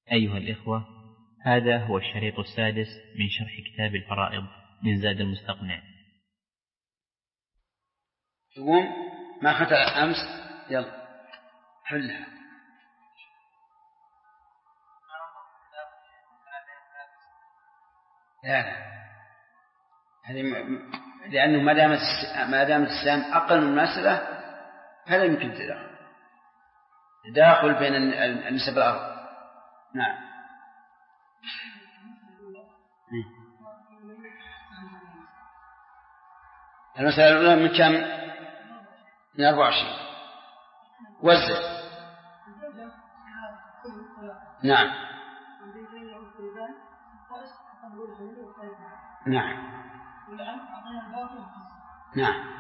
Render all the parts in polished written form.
أيها الإخوة، هذا هو الشريط السادس من شرح كتاب الفرائض من زاد المستقنع. تقوم ما ختل أمس، يلا حلها. لا هذه لأنه ما دامت السهم أقل من المسألة فلا يمكن تداخل بين النسب الأرض. نعم. المسألة الأولى من كم؟ من 24. وزع. نعم نعم نعم.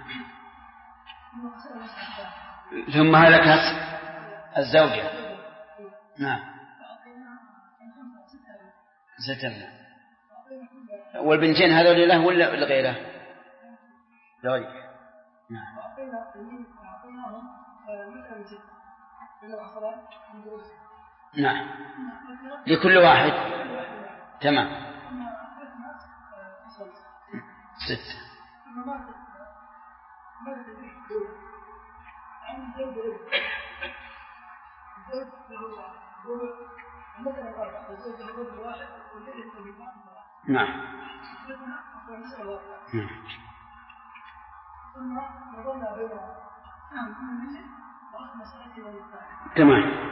ثم هلكت الزوجة. نعم 6. والبنتين هذول له ولا غيره؟ لغيره. نعم. نعم لكل واحد. تمام 6. نعم. تمام.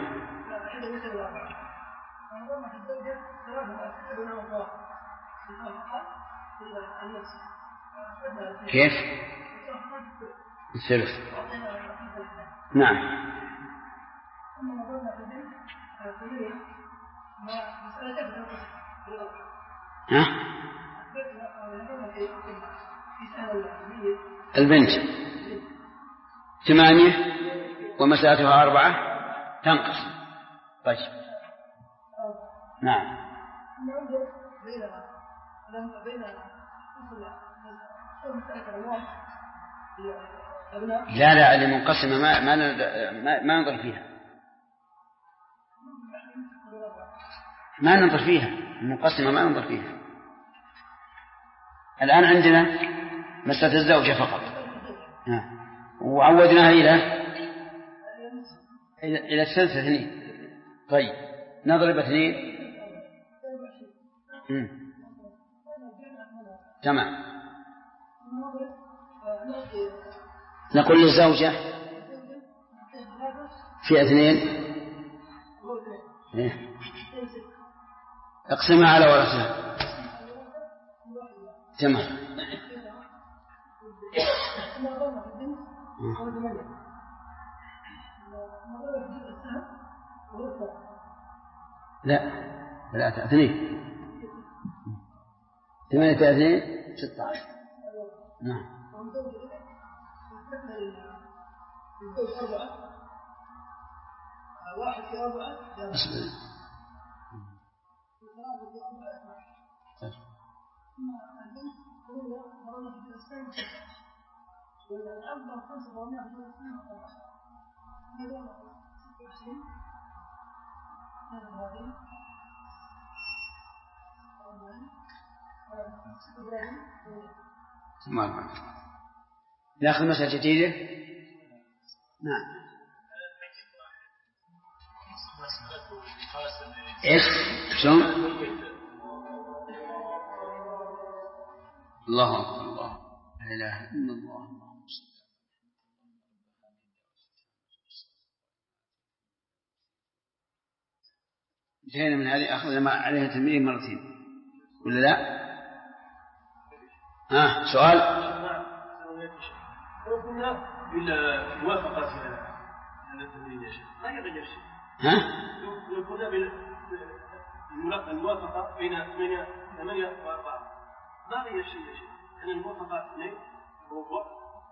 كيف؟ الثلث. نعم. ها؟ البنت 8 ومسألتها 4 تنقسم. طيب. نعم. لا اللي منقسمة ما ننظر فيها. ما ننظر فيها المنقسمة، ما ننظر فيها. الآن عندنا مسألة الزوجة فقط، وعودناها إلى الثلث 2. طيب نضرب 2. تمام. نقول للزوجة في 2 اقسمها على ورثها. تمام. لا 2. 8 في 2 16. نعم. ناخذ مسألة جديدة. نعم. ايش شلون؟ الله أكبر، الله لا إله إلا الله. انتهينا من هذه، أخذنا عليها تنبيه 2 ولا لا؟ سؤال. لو قلنا بالموافقة على التمرين يا شيخ ما يغير شيء. لو قلنا بالموافقة بين 8 و4 ما غير شيء يا شيخ، يعني الموافقة 2 هو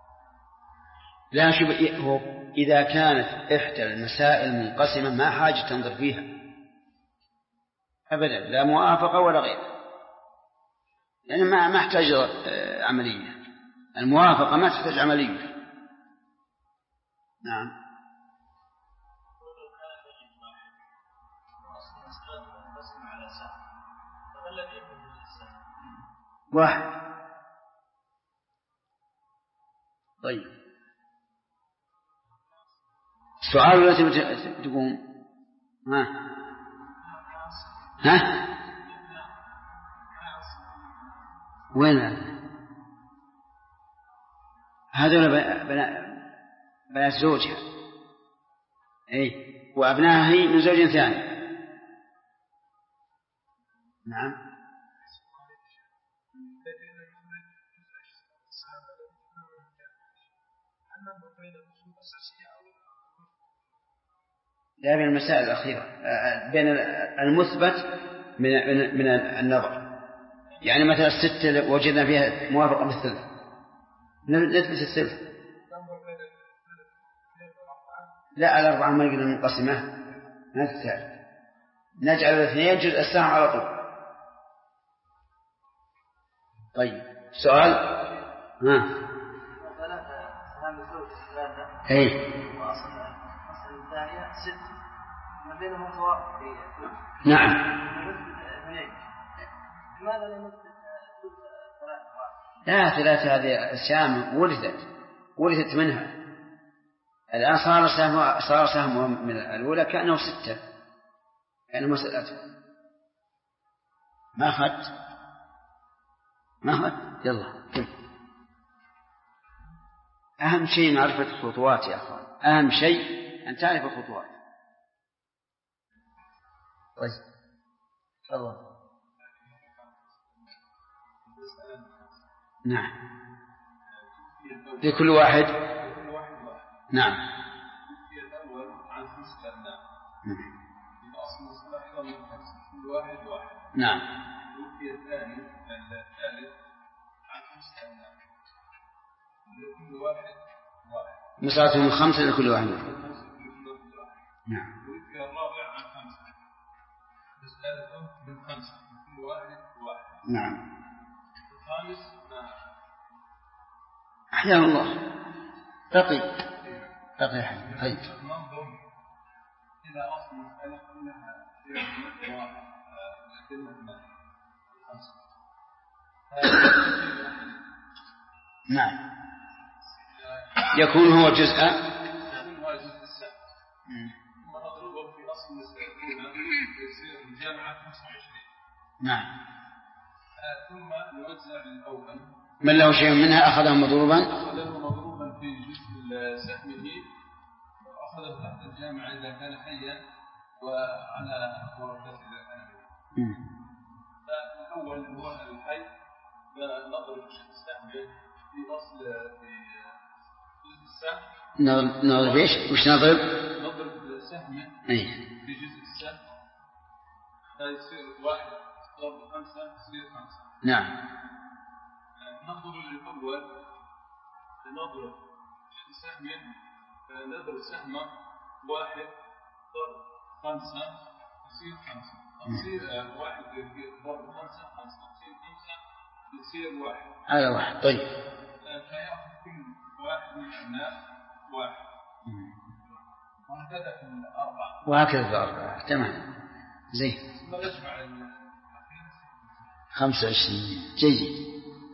لا شوف، هو إذا كانت إحدى المسائل منقسمة ما حاجة تنظر فيها أبدا، لا موافقة ولا غير، يعني ما احتاج عملية. الموافقة ما تحتاج عملية. نعم. واحد. طيب السؤال التي تقوم ها وين هذول بنات زوجها وأبنائها هي من زوج ثاني. نعم. لا، بين المسائل الأخيرة بين المثبت من النظر. يعني مثلا الستة وجدنا فيها موافقة بالثلث نثبت الثلث. لا، الأربعة ما يقدر منقسمة ما تساعد، نجعل الاثنين جزء السهم على طول. طيب سؤال نعم. لا، ثلاثة هذه السهام ورثت منها. الآن صار سهم من الأولى كأنه 6، كأنه مسألته ما أخذت. يلا أهم شيء معرفة الخطوات يا أخوان، أهم شيء أن تعرف الخطوات. طيب الله. نعم لكل واحد. نعم. نعم. مساعتهم 5 لكل واحد. نعم. نعم. أحيانا الله تقي. طيب نعم. يكون هو جزء ثم نضربه في أصل المسألة يصير الجامعة 25. نعم. ثم نوزع للأول من له شيء منها أخذه مضروبا في جزء سهمه وأخذه تحت الجامعة إذا كان حيا وعلى ورثته إذا كان حيا. فالأول هو الحي نضرب سهمه في أصل في جزء السهم. نضرب إيش؟ وش نضرب سهمه في جزء السهم فيصير 1 ضرب 5 يصير 5. نعم. نضرب الأول نضرب جزء سهمه نضرب سهمه 1 ضرب 5 يصير 5 يصير 1 ضرب 5 يصير 5 يصير 1 على 1. طيب فيأخذ كل واحد من الناس 1 وهكذا في الأربعة وهكذا في الأربعة. تمام زين. ثم نجمع 25. جيد.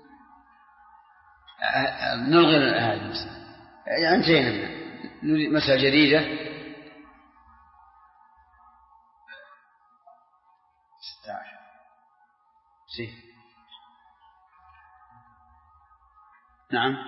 نلغي هذه المسألة يعني انتهينا منها. مسألة جديدة 16. زين. نعم.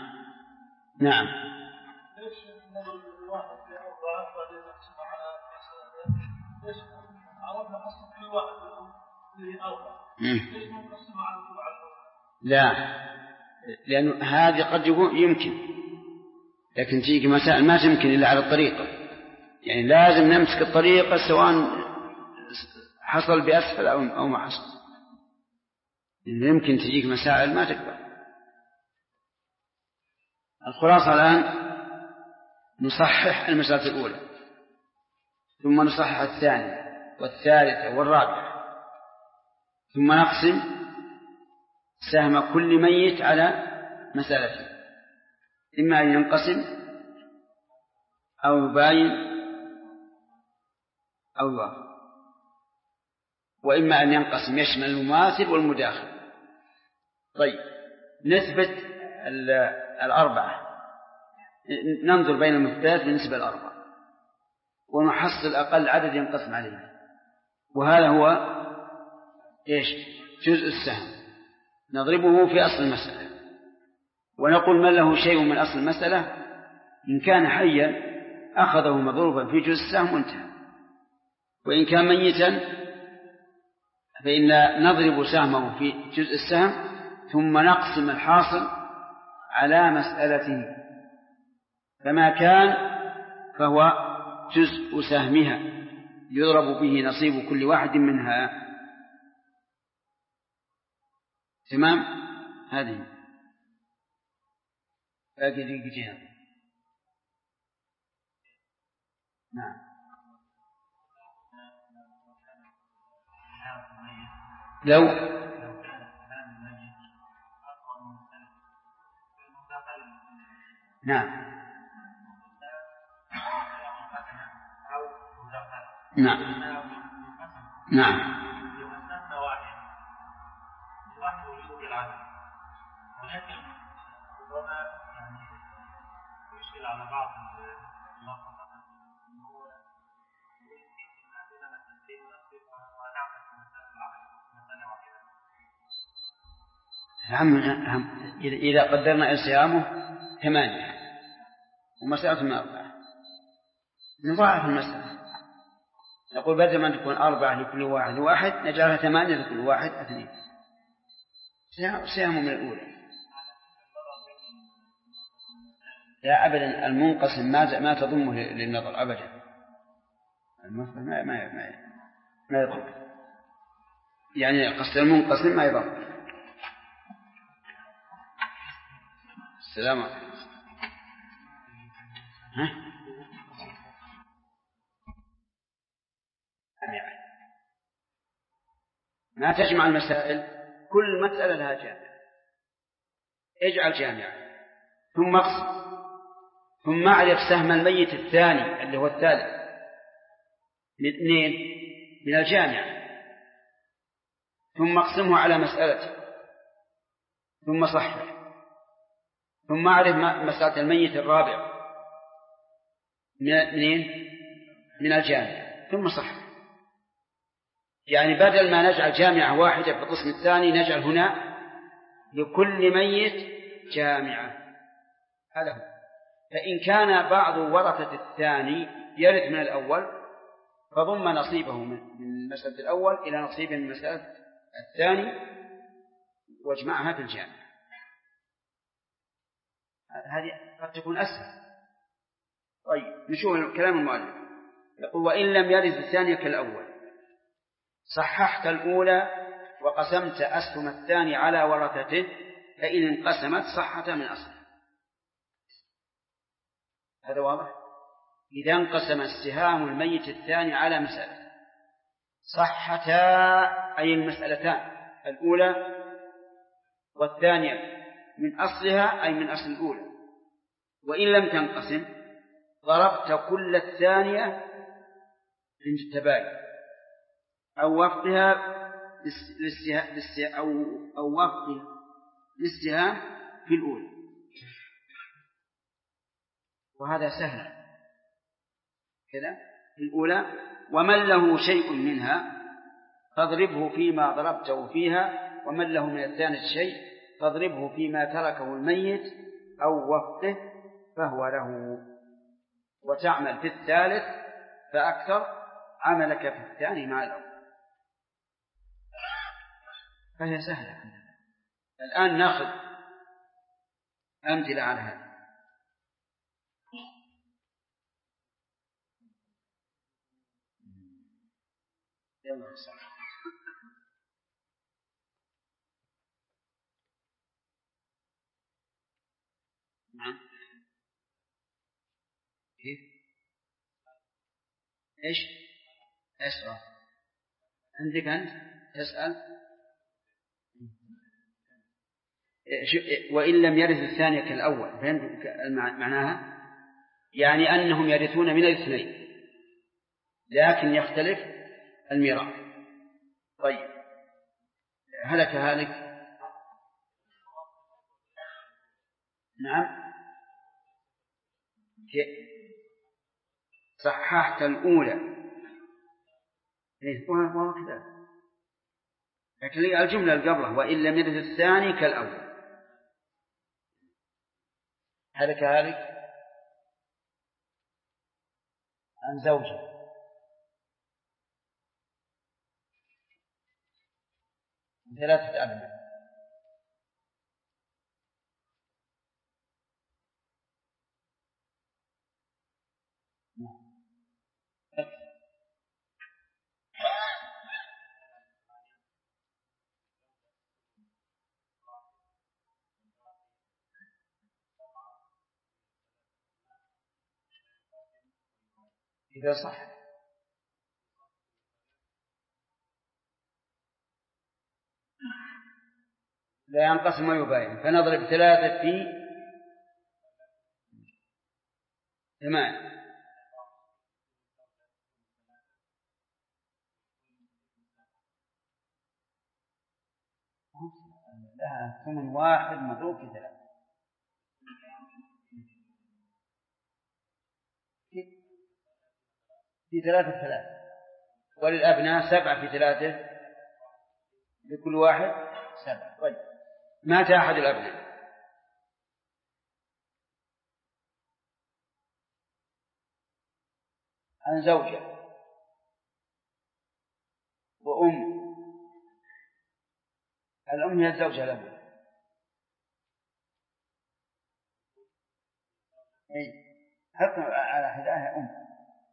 ليش نضرب الواحد في 4 بعدين نقسمه على 5؟ ليش عرفنا حصل كل واحد فيه 4 ليش ما نقسمه على 4؟ لا، لأن هذه قد يمكن، لكن تيجي مسائل ما تمكن إلا على الطريقة. يعني لازم نمسك الطريقة سواء حصل بأسفل أو ما حصل. يمكن تجيك مسائل ما تقدر. الخلاصة الآن نصحح المسألة الأولى ثم نصحح الثانية والثالثة والرابعة ثم نقسم سهم كل ميت على مسألته، إما أن ينقسم أو يباين أو يوافق. وإما أن ينقسم يشمل المماثل والمداخل. طيب نسبة الأربعة، ننظر بين المثبتات بالنسبة للأربعة ونحصل أقل عدد ينقسم عليه، وهذا هو إيش؟ جزء السهم، نضربه في أصل المسألة ونقول من له شيء من أصل المسألة إن كان حيا أخذه مضروبا في جزء السهم وانتهى، وإن كان ميتا فإن نضرب سهمه في جزء السهم ثم نقسم الحاصل على مسألته، فما كان فهو جزء سهمها يضرب به نصيب كل واحد منها. تمام؟ هذه باقي دقيقتين. نعم. لو نعم نعم نعم ولكن ربما يعني يشكل على بعض اللقطات هو يمكن ان عندنا مسألتين نصف ونعمل في مسألة واحدة. إذا قدرنا صيامه 8 ومسألة من 4 نضاعف المسألة، نقول بدل ما تكون 4 لكل واحد نجعلها 8 لكل واحد 2 صيامه من الأولى. لا أبدا، المنقسم ما تضمه للنظر أبدا، المنقسم ما يضم، يعني قصد المنقسم ما يضم. السلام عليكم. ما تجمع المسائل، كل مسألة لها جامع، اجعل جامعا ثم اقسم، ثم اعرف سهم الميت الثاني اللي هو الثالث من الجامع، ثم اقسمه على مسألته ثم صحح، ثم اعرف مسألة الميت الرابع من الجامع ثم صحح. يعني بدل ما نجعل جامعة واحدة في القسم الثاني نجعل هنا لكل ميت جامعة. هذا هو. فإن كان بعض ورثة الثاني يرث من الأول فضم نصيبه من مسألة الأول إلى نصيبه من مسألة الثاني واجمعها في الجامع. هذه قد تكون أسهل. طيب نشوف كلام المؤلف، يقول وإن لم يرث الثاني كالأول صححت الأولى وقسمت أسهم الثاني على ورثته، فإن انقسمت صحت من أصله. هذا واضح؟ إذا انقسم السهام الميت الثاني على مسألة صحتا، أي المسألتان الأولى والثانية من أصلها أي من أصل الأولى. وإن لم تنقسم ضربت كل الثانية عند التباين أو وفقها أو وفق الاستهام في الأولى، وهذا سهل كذا في الأولى. ومن له شيء منها فاضربه فيما ضربته فيها، ومن له من الثانية شيء فاضربه فيما تركه الميت أو وفقه فهو له، وتعمل في الثالث فأكثر عملك في الثاني مع الأول. فهي سهلة. الآن نأخذ أمثلة على هذا. يلا سلام. نعم. كيف؟ إيش؟ أسأل. عندك أنت تسأل؟ وإن لم يرث الثانية كالأول، فهمت معناها؟ يعني أنهم يرثون من الاثنين لكن يختلف الميراث. طيب هلك هالك. نعم صححت الأولى وهو كذا، لكن الجملة اللي قبله وإن لم يرد الثاني كالأول. هلك هالك عن زوجه ثلاثة أبناء. إذا صح لا ينقسم ويباين، فنضرب 3 في 8. لها 8 واحد مضروب في 3 في 3 في 3، وللأبناء 7 في 3 لكل واحد 7. طيب مات أحد الأبناء عن زوجة وأم. الأم هي الزوجة الأولى. حط على حذائها أم.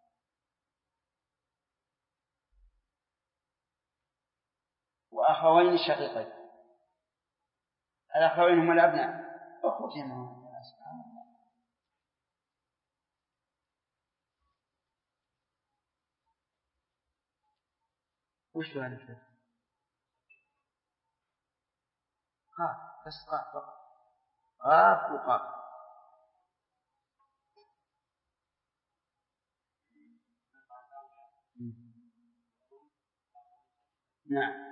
وأخوين الشقيقين. الأخوين هم الأبناء أخوتهم. سبحان الله. وش هذا الكلام؟ قاف بس قاف فقط، قاف وقاف. نعم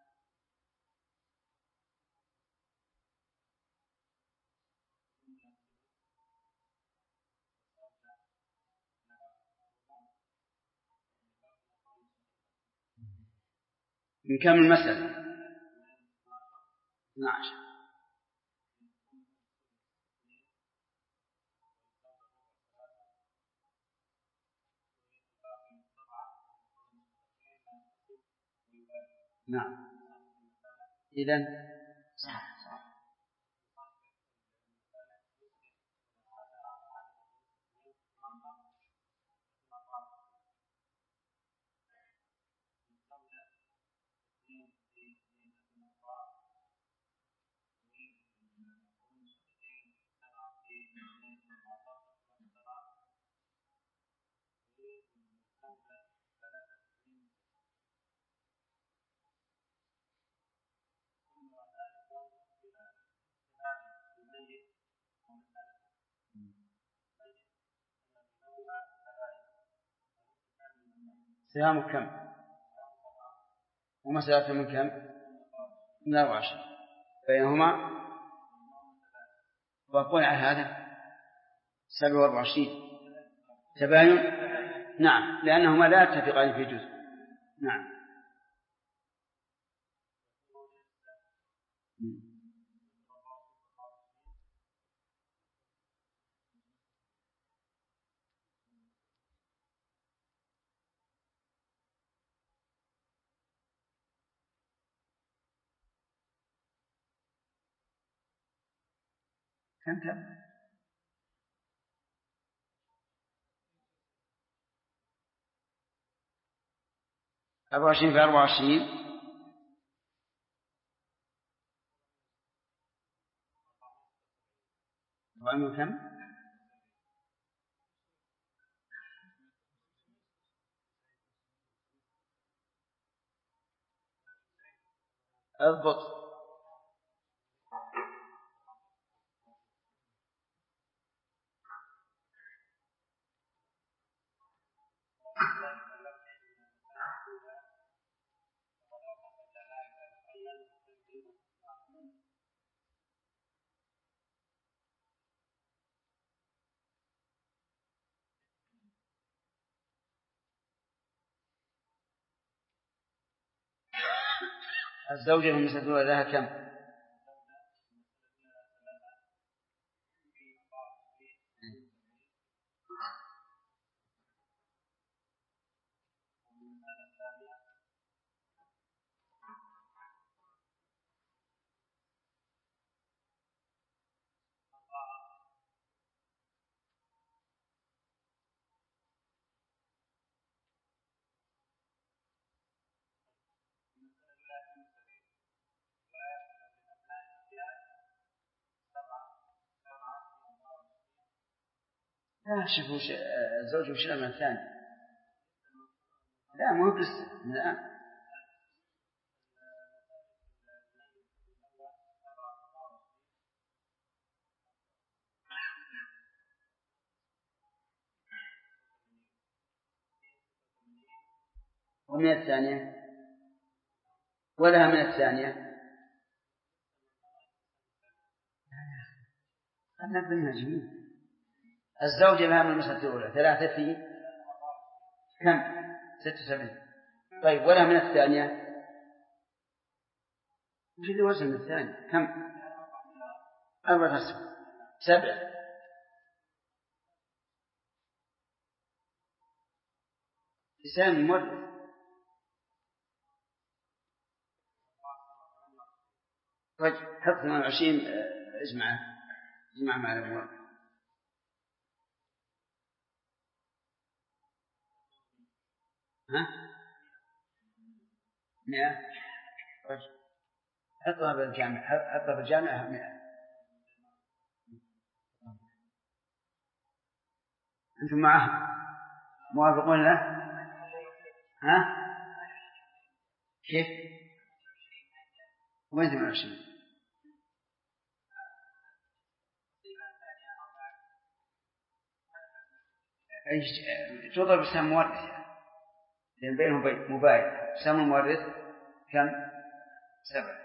من كم المسألة؟ 12. نعم إذن صح. سهام كم؟ ومسألة من كم؟ من 24 بينهما. وأقول على هذا 27 تباين. نعم لأنهما لا يتفقان في جزء. نعم كم 24 في 24 وعمل كم؟ اضبط. الزوجة في المسألة الأولى لها كم؟ لا شوفوا الزوج وش من الثاني. لا مو بس الآن. ومن الثانية ولها من الثانية أنا بنها جميل. الزوجة لها من المسألة الأولى 3 في كم؟ 76. طيب ولا من الثانية وش اللي وزن الثاني كم؟ 7. لسان مورث. طيب حط 28. اجمع مع الأموال. ها 100. طيب حطها بالجامعة 100. أنتم معه موافقون له؟ ها كيف؟ وين 28؟ تضرب بسهم مورث لأن بينهم مباين. سهم المورث كم؟ 7.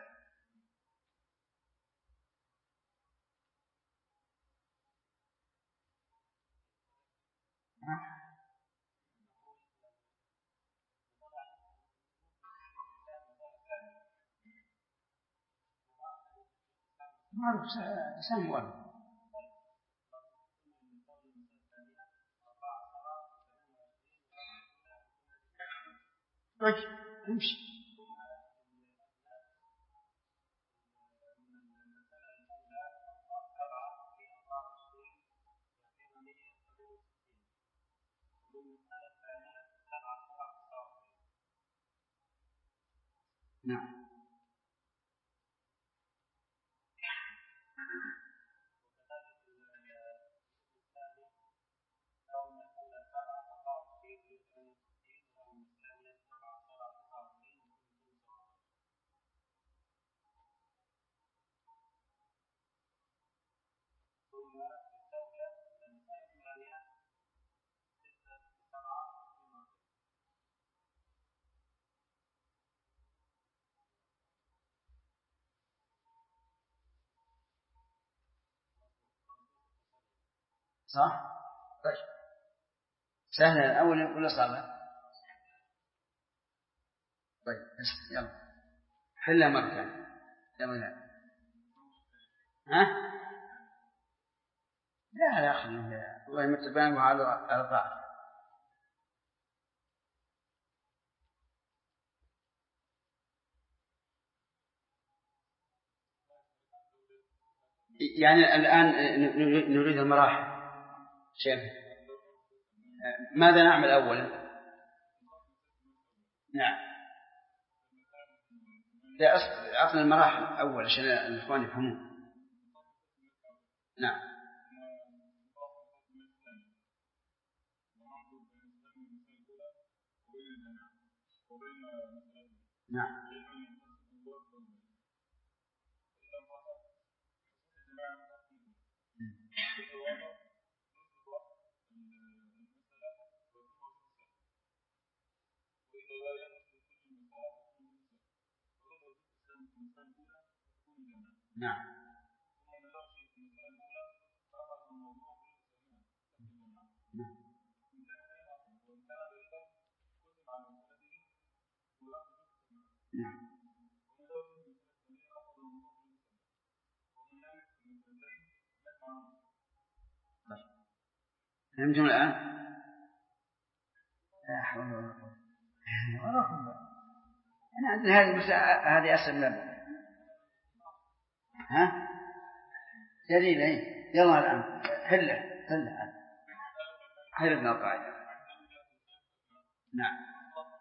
معروف سهم مورث. طيب امشي. نعم صح؟ طيب سهلة الأول ولا صعبة؟ طيب يلا حلها مرة ثانية. يلا ها؟ لا أخي الله يمتبان على طاعته. يعني الآن نريد المراحل. شيخ ماذا نعمل أولا؟ نعم لا أعطنا المراحل أول عشان الإخوان يفهمون. نعم نعم نعم نعم فهمتم الآن؟ لا حول ولا قوة. أنا عندي هذه أسهل منها. ها؟ دليل إيه؟ يلا الآن حلنا القاعدة. نعم.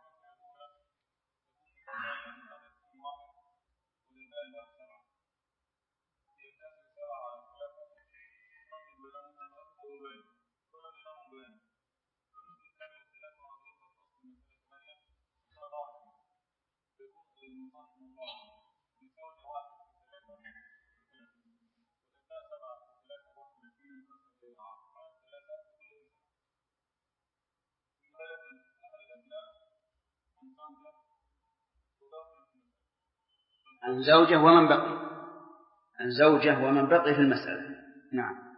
عن زوجة ومن بقي في المسألة. نعم.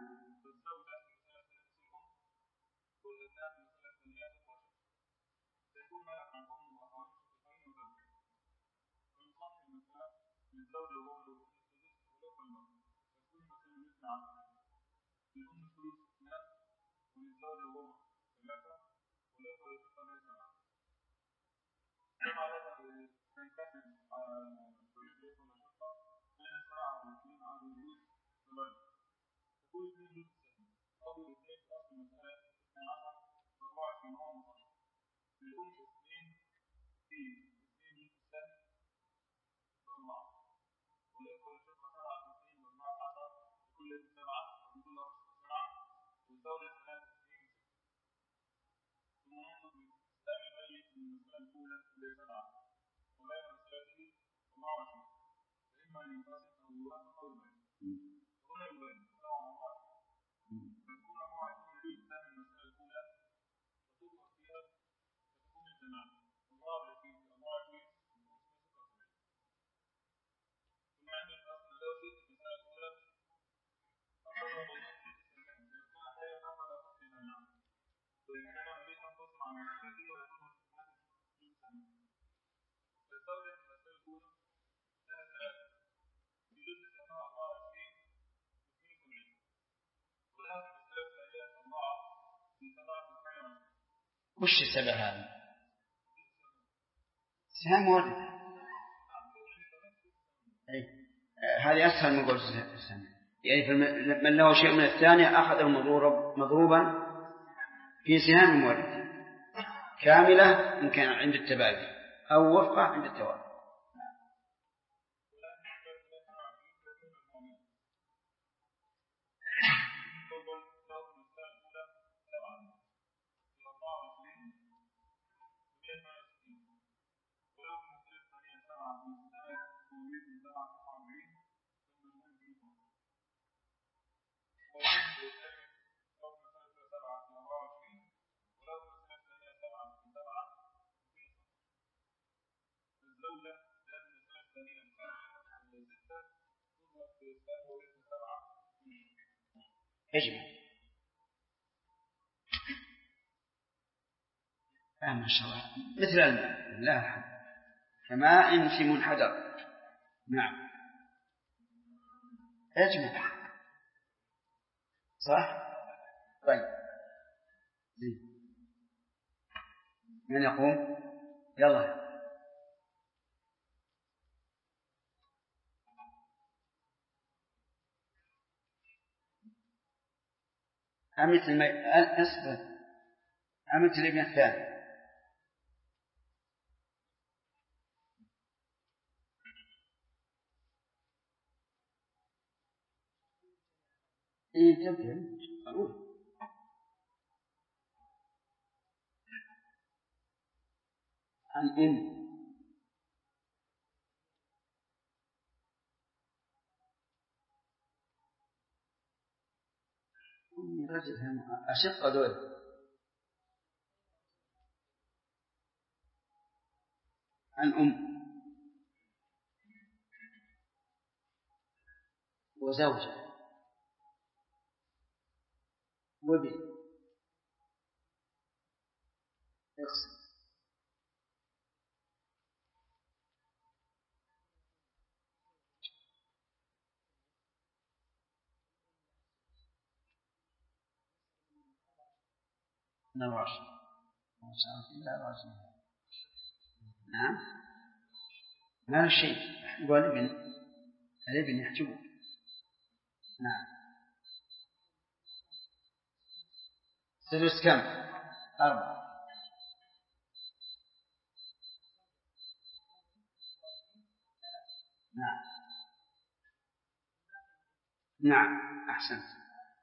وش السبب هذا؟ سهم ورد. هذه أسهل من قول السهم. يعني من له شيء من الثانية أخذه مضروبا في سهام ورد كاملة إن كان عند التبادل أو وفقة عند التوافق. اجمع. ما شاء الله مثل الماء لا كماء في منحدر. نعم اجمع صح. طيب من يقوم؟ يلا أمت الابن الثاني. تبدأ عن رجل أشق دول عن وزوجة وابن اقسم. 22. نعم ما له شيء. يقول الابن يحجبه. نعم. سدس كم؟ 4. نعم نعم أحسنت.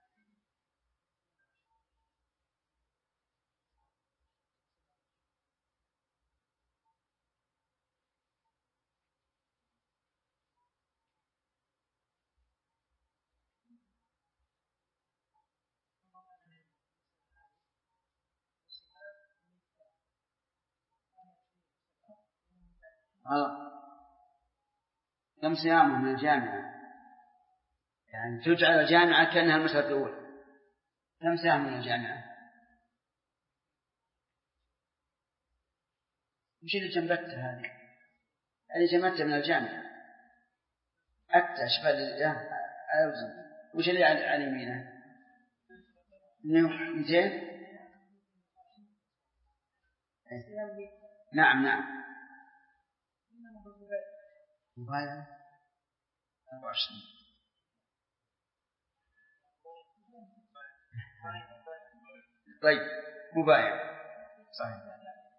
كم صيامه من الجامعة؟ يعني تجعل الجامعة كأنها المسألة الأولى. كم صيام من الجامعة؟ وش اللي جنبتها هذه؟ اللي جنبتها من الجامعة أشبه الأوزن. وش اللي على يمينه؟ 200. نعم نعم. مبايع 24. طيب مبايع صحيح.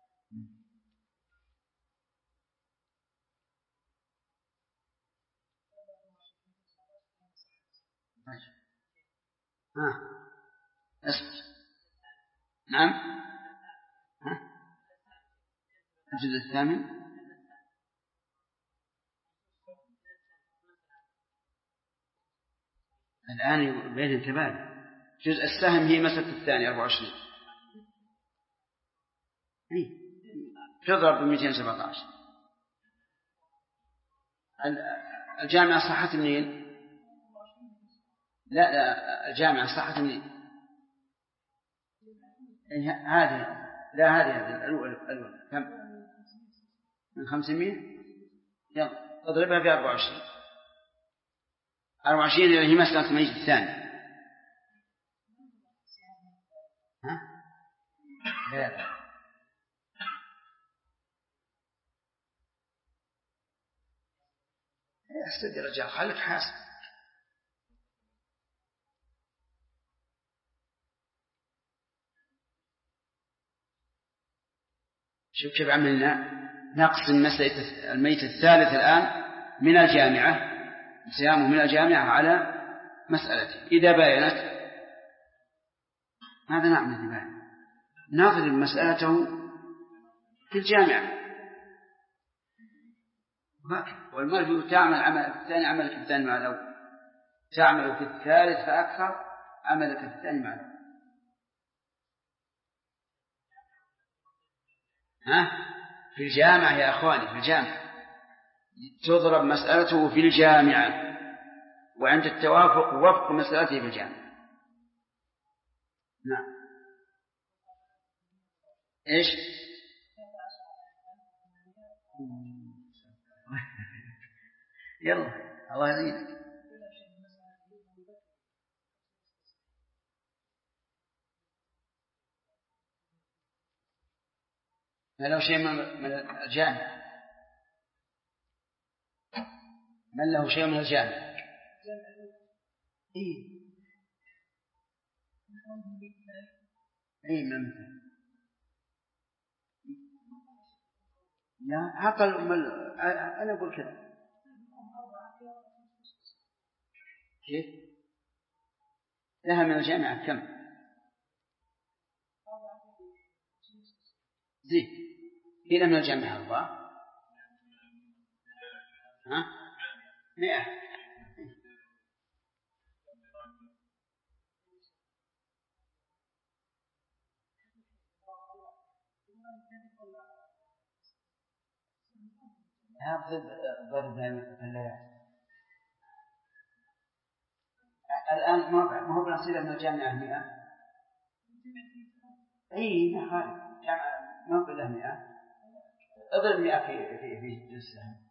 نعم. الجزء الثامن الآن بين الكبار. جزء السهم هي مسألة الثاني 24. تضرب 217. الجامعة صحت منين؟ لا الجامعة صحت منين؟ هذه لا هذه الأولى كم؟ من 500. يلا اضربها في 24. 24 اللي هي مسألة الميت الثاني. ها؟ لا استدي رجال خليك حاسب. شوف كيف عملنا نقسم مسألة الميت الثالث الآن من الجامعة صيامه من الجامعة على مسألته. إذا باينت ماذا نعمل؟ إذا باين نضرب مسألته في الجامعة. والمرجو تعمل عمل في الثاني عملك في الثاني مع الأول. تعمل في الثالث فأكثر عملك في الثاني مع الأول. في الجامعة يا أخواني في الجامعة تضرب مسألته في الجامعة وعند التوافق وفق مسألته في الجامعة. نعم. إيش؟ يلا الله يزيدك. ما له شيء من الجامعة. من له شيء من الجامعة. إيه ممكن. لا عقل أنا أقول كذا. كيف؟ لها من الجامعة كم؟ زين إلى من الجامعة 4. 100. ضرب الآن ما هو بنصير من الجامعة 100. أي ما جامعة ما هو بالله 100. اضرب 100 في جزء.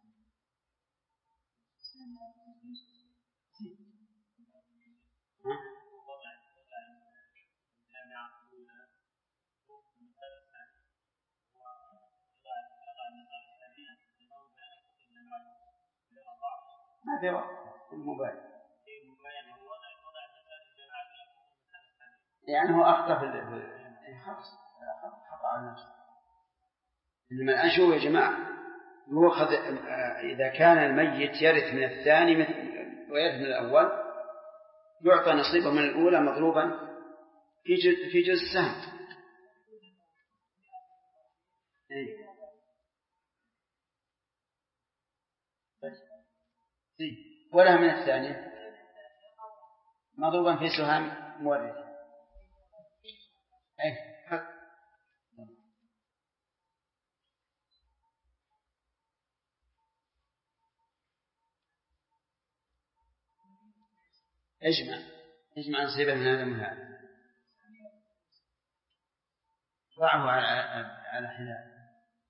هذا المبين يعني هو أخطأ خطأ على نفسه. إنما الآن شوفوا يا جماعة، يؤخذ إذا كان الميت يرث من الثاني ويرث من الأول يعطى نصيبه من الأولى مضروبا في جزء السهم. ولا من الثانية مضروبا في سهم مورث. اجمع نصيبه من هذا من هذا، ضعه على حذاء.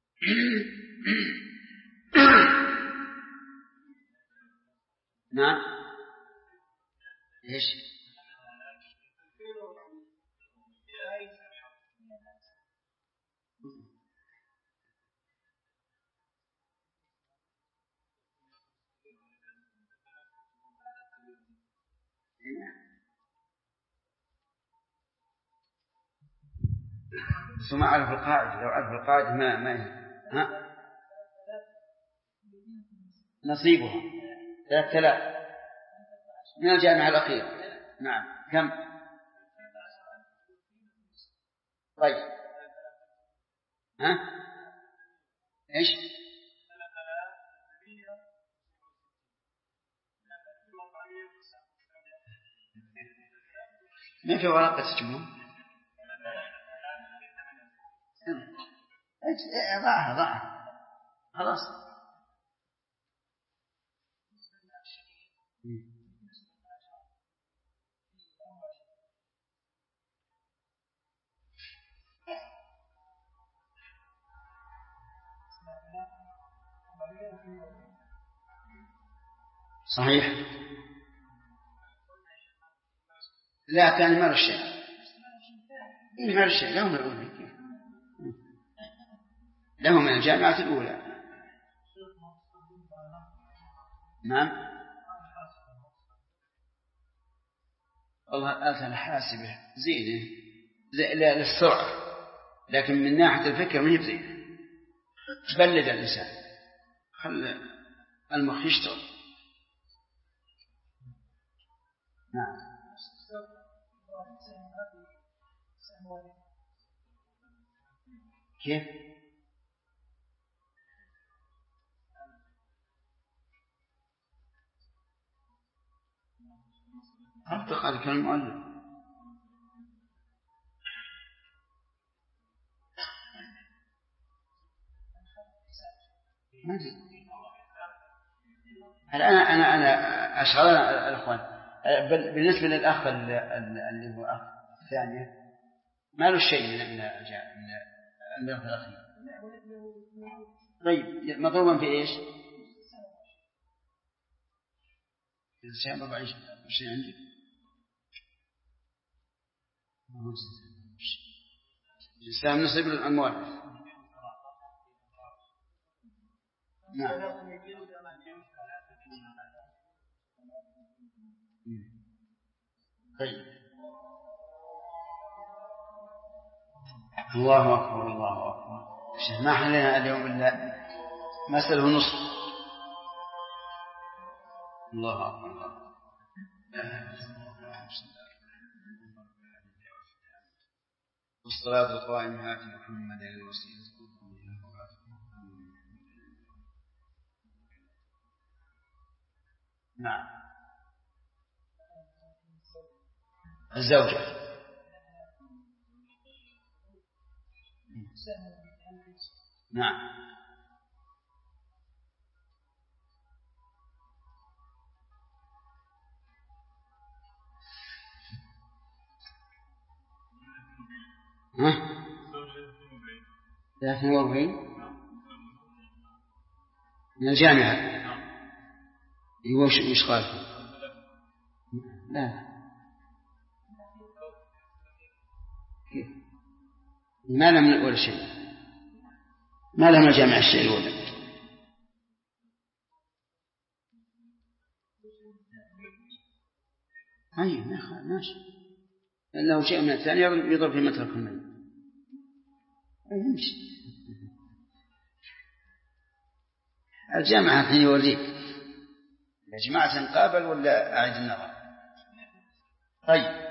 نعم ايش ثم أعرف القاعدة. لو أعرف القاعدة ما نصيبها 3000 من الجامعة الأخير. نعم كم؟ طيب إيش ما في ورقة تجمعون؟ ضعها خلاص. صحيح. لا كان مر الشيء لهم الأولى، لهم من الجامعة الأولى. نعم والله آلة الحاسبة زينة للسرعة، لكن من ناحية الفكر ما هي زينة، تبلد الإنسان، خل المخ يشتغل. نعم كيف؟ أنطق على كلام المؤلف. أنا أشغل الأخوان. بالنسبة للأخ اللي هو أخ الثانية ما له شيء من المرض الأخير. طيب مضروبا في إيش؟ إذا شاء الله بعيش شيء عندي الإسلام نصيب الأموال. نعم طيب. الله أكبر الله أكبر. ما حلنا اليوم إلا مسألة نصف. الله أكبر الله. والصلاة القائمة آت محمد الوسيلة. نعم الزوجة. نعم ها 43 من الجامعة. وش قال؟ لا ما لم ولا شيء، ما لم الجامعة الشيء الأولى. أي ماشي، لأنه شيء من الثاني يضرب في مترك الميت. أي يمشي. الجامعة الحين يوريك يا جماعة نقابل ولا أعيد النظر. طيب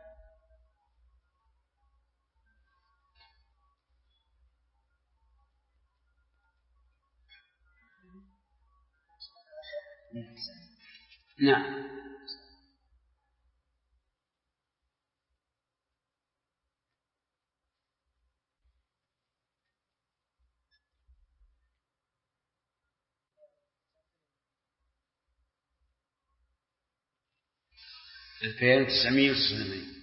نعم. في 1990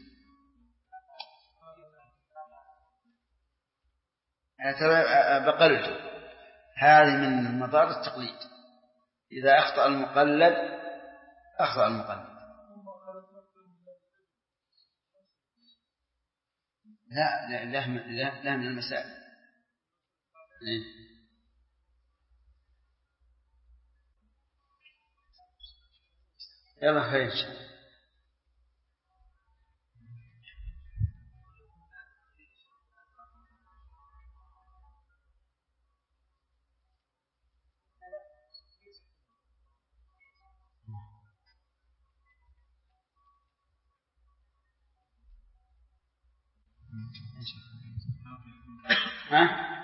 بقلته. هذه من مضار التقليد، إذا أخطأ المقلد أخطأ المقلد. لا من المسائل. يلا خير. ها؟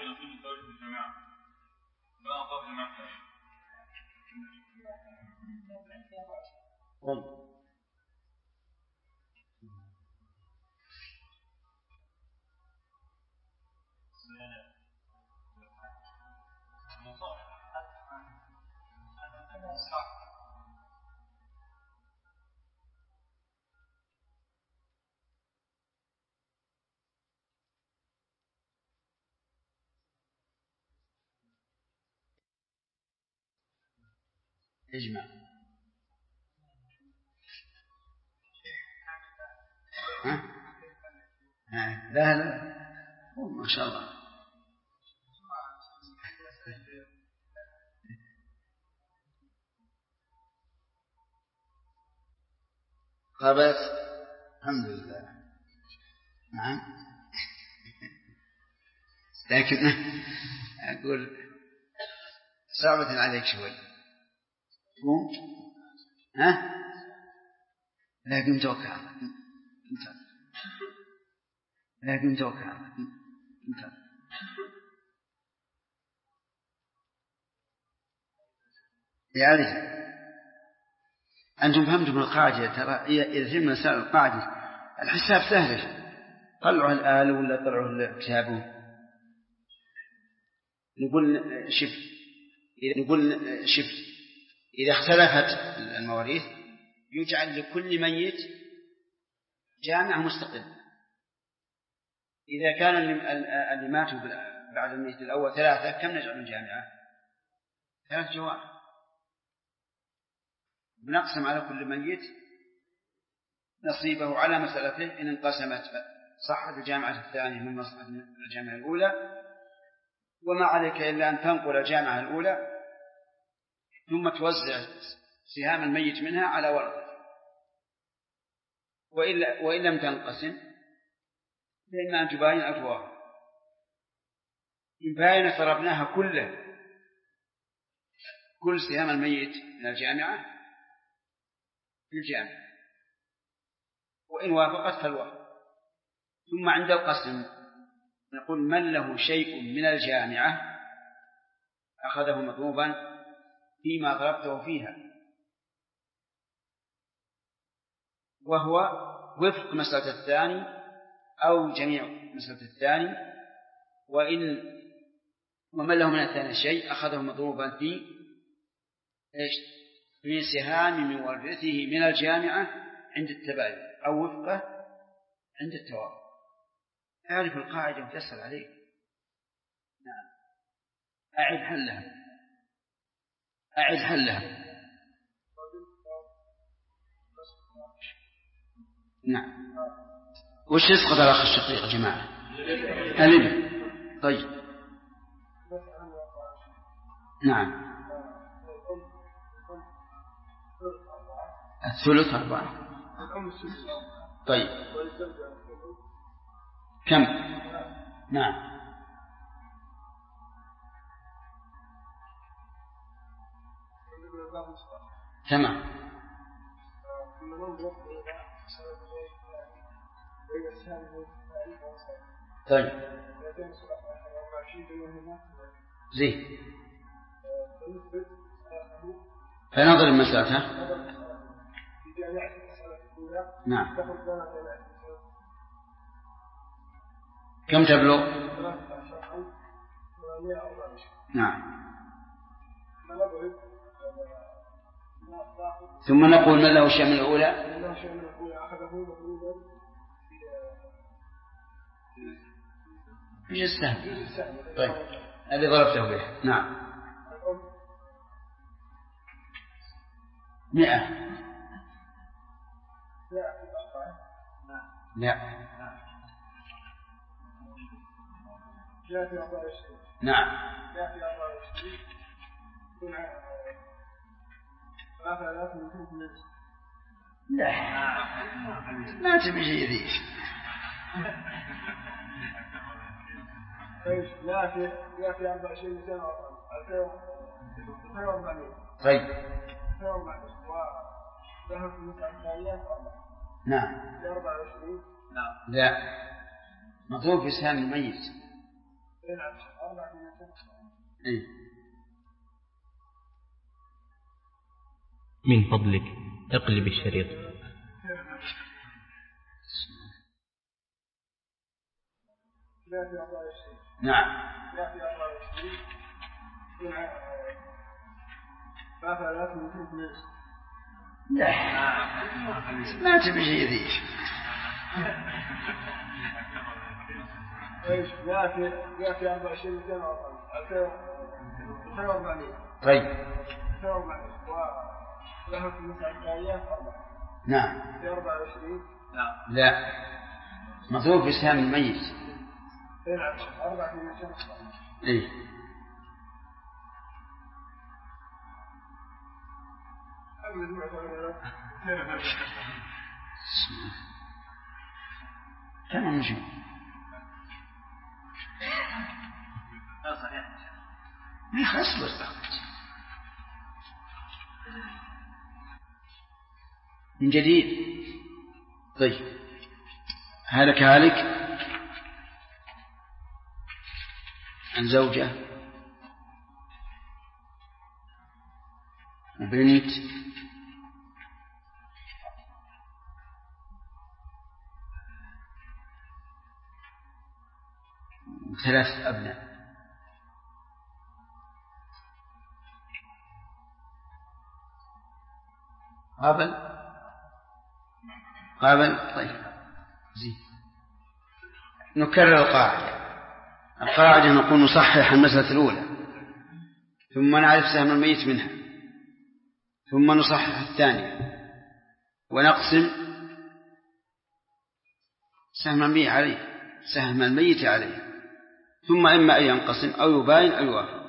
اجمع. لا ما شاء الله. قابلت الحمد لله. نعم. لكن أقول صعبة عليك شوي. ها؟ لكن توقع. لكن توقع. يا رجل أنتم فهمتم القاعدة. ترى إذا في مسائل القاعدة الحساب سهل. طلعوا الآلة ولا طلعوا الكتابه. نقول شف إذا اختلفت المواريث يجعل لكل ميت جامع مستقل. إذا كان اللي ماتوا بعد الميت الأول 3 كم نجعل جامعة؟ 3 جوامع. بنقسم على كل ميت نصيبه على مسألته. إن انقسمت صحت الجامعة الثانية من مصلحة الجامعة الأولى، وما عليك إلا أن تنقل الجامعة الأولى ثم توزع سهام الميت منها على ورثته. وإن لم تنقسم فإما أن تباين أو إن باين ضربناها كل سهام الميت من الجامعة في الجامعة، وإن وافقت فالوافق. ثم عند القسم نقول من له شيء من الجامعة أخذه مطلوبا فيما ضربته فيها، وهو وفق مسألة الثاني أو جميع مسألة الثاني. ومن له من الثاني شيء أخذه مضروبا في سهام من ورثه من الجامعة عند التباين أو وفقه عند التوافق. أعرف القاعدة وتسأل عليك. نعم. أعد حلها. نعم. وش يسقط على أخ الشقيق يا جماعة؟ الابن. طيب. نعم. الثلث 4. طيب كم؟ نعم تمام. طيب زين فنظر المسألة. نعم كم تبلغ؟ نعم ثم نقول من له شيء من الأولى. ايش السهم؟ طيب الذي ضربته به. نعم 100. لا نعم لا ما تبي شيء ذي. طيب نعم لا مطلوب في سهم الميت. من فضلك اقلب الشريط. نعم لا ما تبي شيء ذي. طيب نعم لا مطلوب في سهم الميت. إيه كم نجي ليه خسر من جديد. طيب هذا كذلك عن زوجة وبنت وثلاث أبناء. قابل طيب زين. نكرر القاعدة نقول نصحح المسألة الأولى ثم نعرف سهم الميت منها ثم نصحح الثانية ونقسم سهم الميت عليه ثم إما أن ينقسم أو يباين أو يوافق.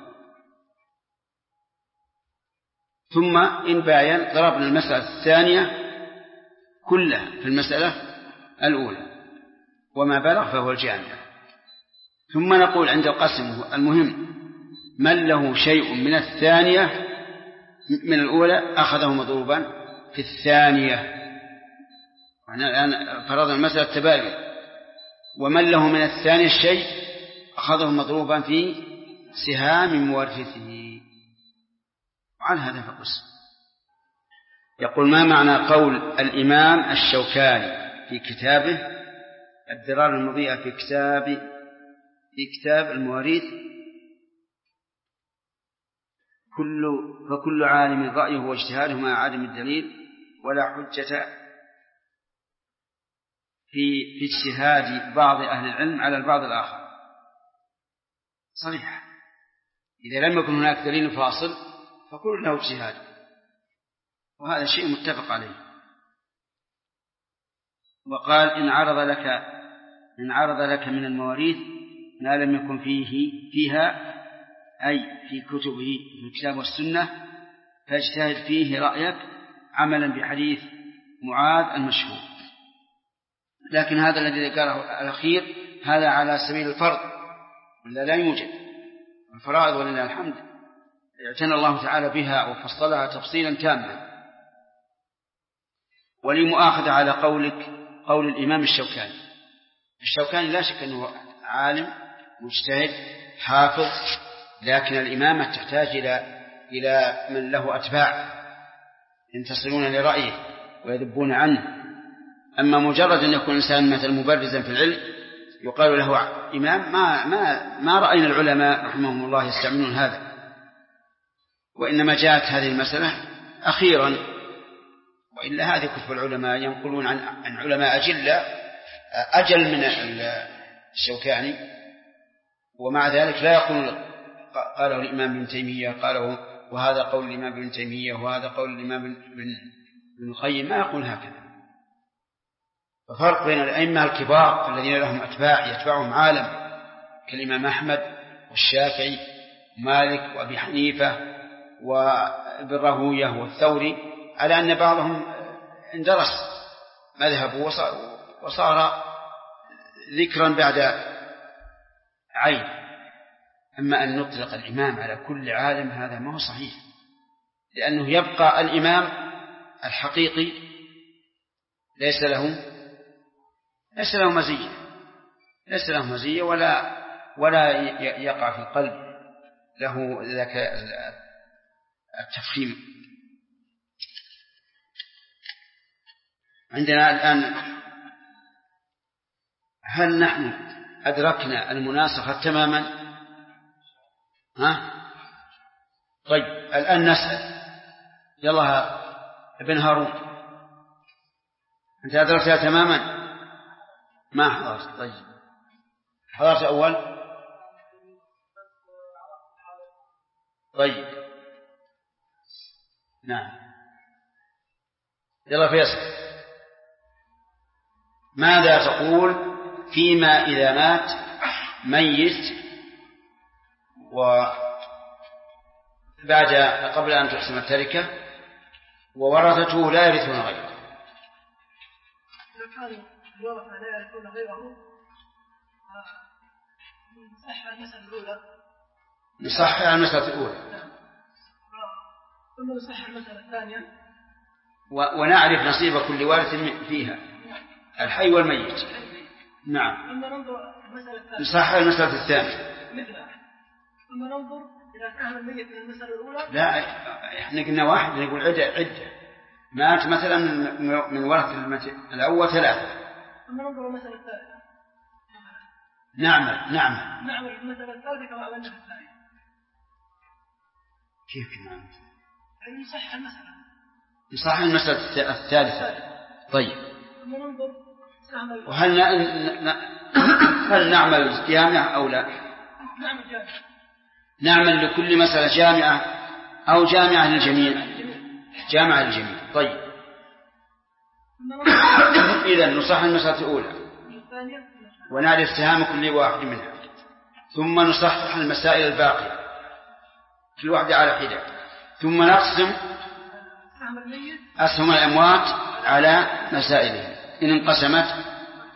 ثم إن باين ضربنا المسألة الثانية كلها في المسألة الأولى وما بلغ فهو الجامع. ثم نقول عند القسم المهم من له شيء من الثانية من الأولى أخذه مضروبا في الثانية. الآن فرضنا المسألة التباين ومن له من الثانية الشيء أخذه مضروبا في سهام مورثه. وعلى هذا فقس. يقول ما معنى قول الإمام الشوكاني في كتابه الدرار المضيئة في كتاب المواريث فكل عالم رأيه واجتهاده مع عدم الدليل ولا حجة في اجتهاد بعض أهل العلم على البعض الآخر. صريح إذا لم يكن هناك دليل فاصل فكل له اجتهاد وهذا شيء متفق عليه. وقال إن عرض لك من المواريث ما لم يكن فيها أي في كتبه في الكتاب والسنة فاجتهد فيه رأيك عملا بحديث معاذ المشهور. لكن هذا الذي ذكره الأخير هذا على سبيل الفرض، ولا لا يوجد الفرائض ولله الحمد اعتنى الله تعالى بها وفصلها تفصيلا كاملا. ولي مؤاخذة على قول الإمام الشوكاني لا شك أنه عالم مجتهد حافظ، لكن الإمامة تحتاج إلى من له أتباع ينتصرون لرأيه ويذبون عنه. أما مجرد أن يكون إنسان مثل مبرزا في العلم يقال له إمام، ما رأينا العلماء رحمهم الله يستعملون هذا. وإنما جاءت هذه المسألة أخيرا، وإلا هذه كتب العلماء ينقلون عن علماء أجل من الشوكاني، ومع ذلك لا يقول قاله الإمام ابن تيمية قاله وهذا قول الإمام ابن تيمية وهذا قول الإمام ابن القيم، ما يقول هكذا. ففرق بين الأئمة الكبار الذين لهم أتباع يتبعهم عالم كالإمام أحمد والشافعي ومالك وأبي حنيفة وابن راهويه والثوري، على أن بعضهم اندرس مذهبه وصار ذكرا بعد عين. أما أن نطلق الإمام على كل عالم هذا ما هو صحيح، لأنه يبقى الإمام الحقيقي ليس له مزية ولا يقع في القلب له ذاك التفخيم. عندنا الآن هل نحن أدركنا المناسخة تماما؟ طيب الآن نسأل، يلا ابن هارون، أنت أدركتها تماما؟ ما حضرت؟ طيب حضرت أول؟ طيب نعم، يلا فيصل، ماذا تقول فيما إذا مات ميت قبل أن تقسم التركة وورثته لا يرثون غيره؟ إذا كانوا الورثة لا يرثون غيره نصحح المسألة الأولى. نصحح المسألة الأولى ثم نصحح المسألة الثانية ونعرف نصيب كل وارث فيها الحي والميت. نعم. ثم ننظر المسألة الثانية، نصحح المسألة الثانية مثلها. ثم ننظر إذا كان الميت من المسألة الأولى. لا احنا قلنا واحد، نقول عدة مات مثلا من ورث الأول 3. ثم ننظر المسألة الثالثة. نعمل المسألة الثالثة كما عملنا في الثانية. كيف نعمل؟ يعني نصحح المسألة الثالثة. طيب ثم ننظر سهم وهل هل نعمل جامعة أو لا؟ نعمل جامعة. نعمل لكل مسألة جامعة أو جامعة للجميع؟ جامعة للجميع. طيب إذا نصحح المسألة الأولى ونعرف سهام كل واحد منها، ثم نصحح المسائل الباقية كل واحدة على حدة، ثم نقسم أسهم الأموات على مسائلهم إن انقسمت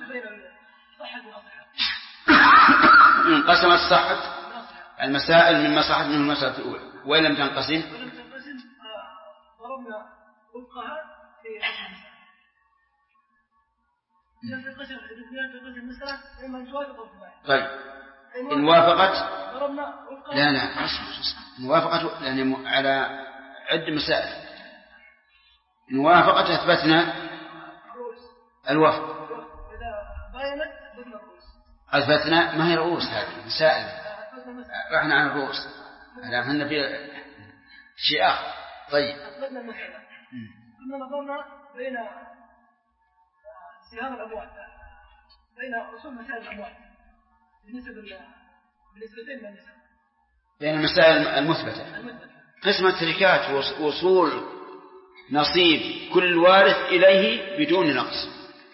صحت المسائل مما صحت منه المسألة الأولى، وإن لم تنقسم ضربنا وفقها في طيب إن وافقت لا إن وافقت يعني على عدة مسائل. إن وافقت أثبتنا الوفق، أثبتنا ما هي رؤوس هذه مسائل، رحنا عن الرؤوس الآن هن في شيء آخر. طيب أثبتنا المسألة ثم نظرنا بين سهام الأموال بين أصول مسائل الأموال بالنسبتين من النسب بين المسائل المثبتة قسم التركات وصول نصيب كل وارث إليه بدون نقص.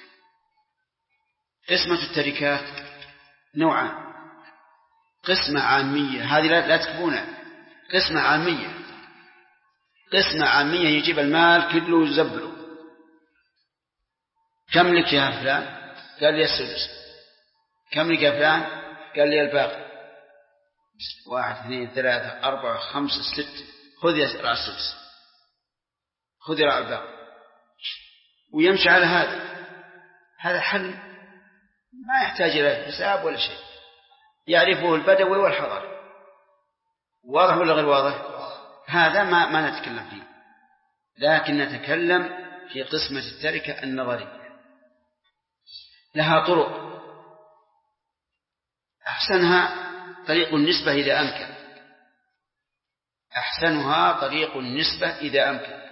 قسمة التركات نوعان، قسمة عامية هذه لا تكفونها، قسمة عامية قسمة عامية يجيب المال كله ويزبله. كم لك يا فلان؟ قال لي السدس. كم لك يا فلان؟ قال لي الباقي. 1 2 3 4 5 6. خذ يا رأس السدس، خذ يا الباقي، ويمشي على هذا حل ما يحتاج إلى حساب ولا شيء، يعرفه البدوي والحضر. واضح ولا غير واضح؟ هذا ما نتكلم فيه، لكن نتكلم في قسمة التركة النظرية. لها طرق، أحسنها طريق النسبة إذا أمكن، أحسنها طريق النسبة إذا أمكن.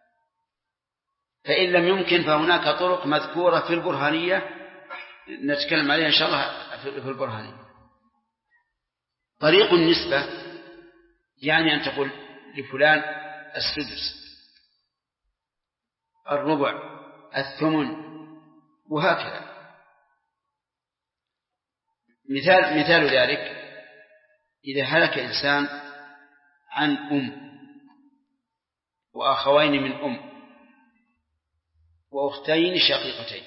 فإن لم يمكن فهناك طرق مذكورة في البرهانية نتكلم عليها إن شاء الله في البرهانية. طريق النسبة يعني أن تقول لفلان السدس، الربع، الثمن، وهكذا. مثال ذلك إذا هلك إنسان عن وأخوين من وأختين شقيقتين،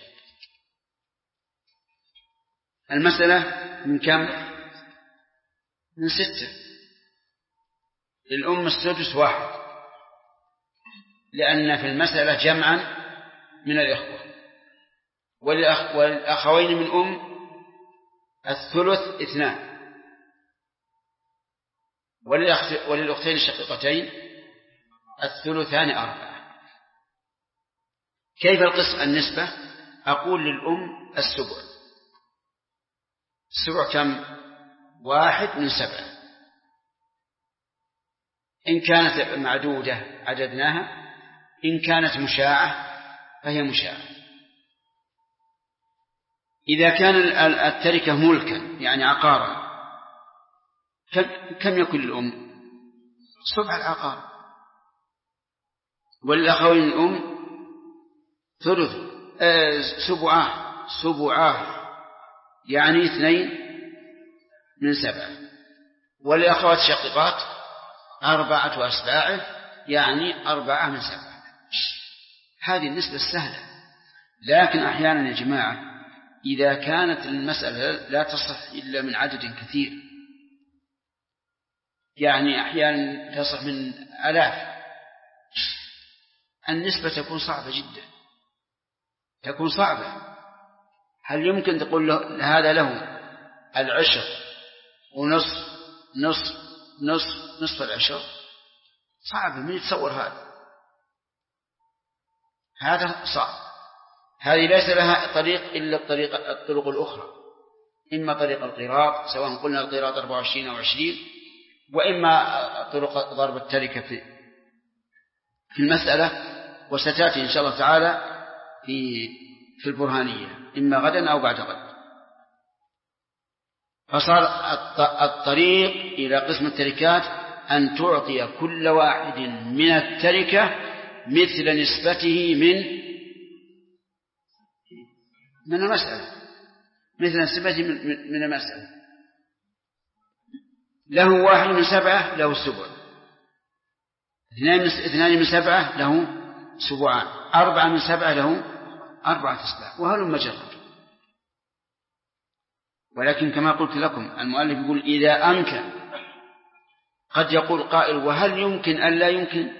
المسألة من كم؟ من 6. للأم السدس 1، لأن في المسألة جمعا من الإخوة. والأخوين من الثلث 2، وللأختين الشقيقتين الثلثان 4. كيف القسم النسبة؟ أقول للأم السبع. السبع كم؟ 1 من 7. إن كانت معدودة عددناها، إن كانت مشاعة فهي مشاعة. إذا كان التركة ملكا يعني عقارا، كم يكون الأم؟ سبع العقار. والأخوين الأم ثلث سبعاه يعني 2 من 7. والأخوات الشقيقات 4 أسباعه يعني 4 من 7. هذه النسبة السهلة. لكن أحيانا يا جماعة إذا كانت المسألة لا تصح إلا من عدد كثير، يعني أحيانا تصح من 1000، النسبة تكون صعبة جدا، تكون صعبة. هل يمكن تقول له هذا له 10 ونصف 10؟ صعب، من يتصور هذا صعب. هذه ليس لها طريق إلا الطرق الأخرى، إما طريق القراط، سواء قلنا القراط 24 أو 20، وإما طرق ضرب التركة في المسألة، وستأتي إن شاء الله تعالى في البرهانية إما غدا أو بعد غد. فصار الطريق إلى قسم التركات أن تعطي كل واحد من التركة مثل نسبته من المسألة، مثل نسبته من المسألة. له 1 من 7 له السبع، 2 من 7 له سبعان، 4 من 7 له 4 أسباع، وهلم جرا. ولكن كما قلت لكم المؤلف يقول إذا أمكن. قد يقول قائل وهل يمكن أن لا يمكن؟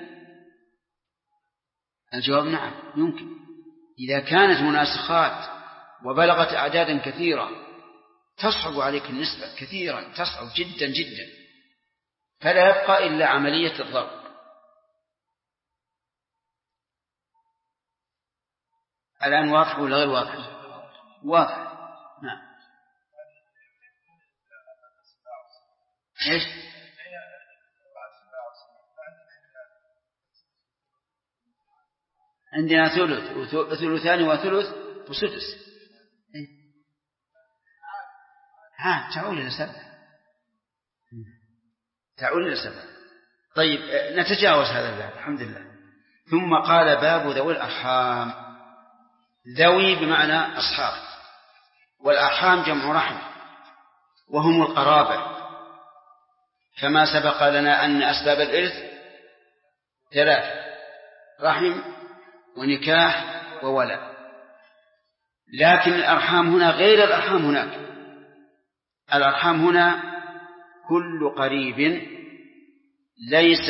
الجواب نعم يمكن، إذا كانت مناسخات وبلغت أعدادا كثيرة تصعب عليك النسبة كثيرا، تصعب جدا جدا، فلا يبقى إلا عملية الضرب. الآن واضح ولا غير واضح؟ واضح. نعم. إيش؟ عندنا ثلث وثلثان وثلث وسدس. تعول إلى 7. تعول إلى 7. طيب نتجاوز هذا الباب الحمد لله. ثم قال باب ذوي الأرحام. ذوي بمعنى أصحاب، والأرحام جمع رحم، وهم القرابة، كما سبق لنا أن أسباب الإرث ثلاثة: رحم ونكاح وولد. لكن الأرحام هنا غير الأرحام هناك. الأرحام هنا كل قريب ليس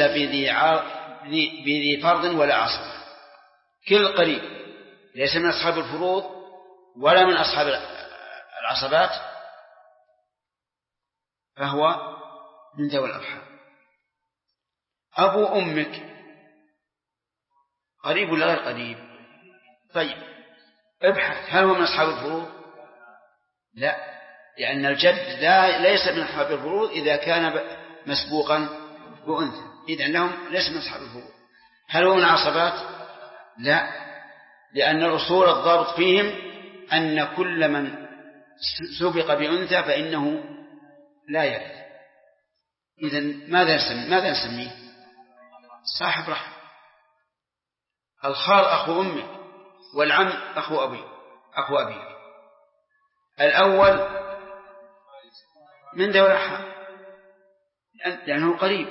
بذي فرض ولا عصبة. كل قريب ليس من أصحاب الفروض ولا من أصحاب العصبات فهو من ذوي الأرحام. أبو أمك قريب ولا غير قريب؟ طيب ابحث، هل هو من أصحاب الفروض؟ لا، لأن الجد ليس من أصحاب الفروض إذا كان مسبوقا بأنثى، إذن لهم ليس من أصحاب الفروض. هل هو من عصبات؟ لا، لأن الأصول الضابط فيهم أن كل من سبق بأنثى فإنه لا يرث. إذن ماذا نسميه؟ صاحب رحم. الخال أخو أمك، والعم أخو أبيك. الأول من ذوي الأرحام لأنه قريب،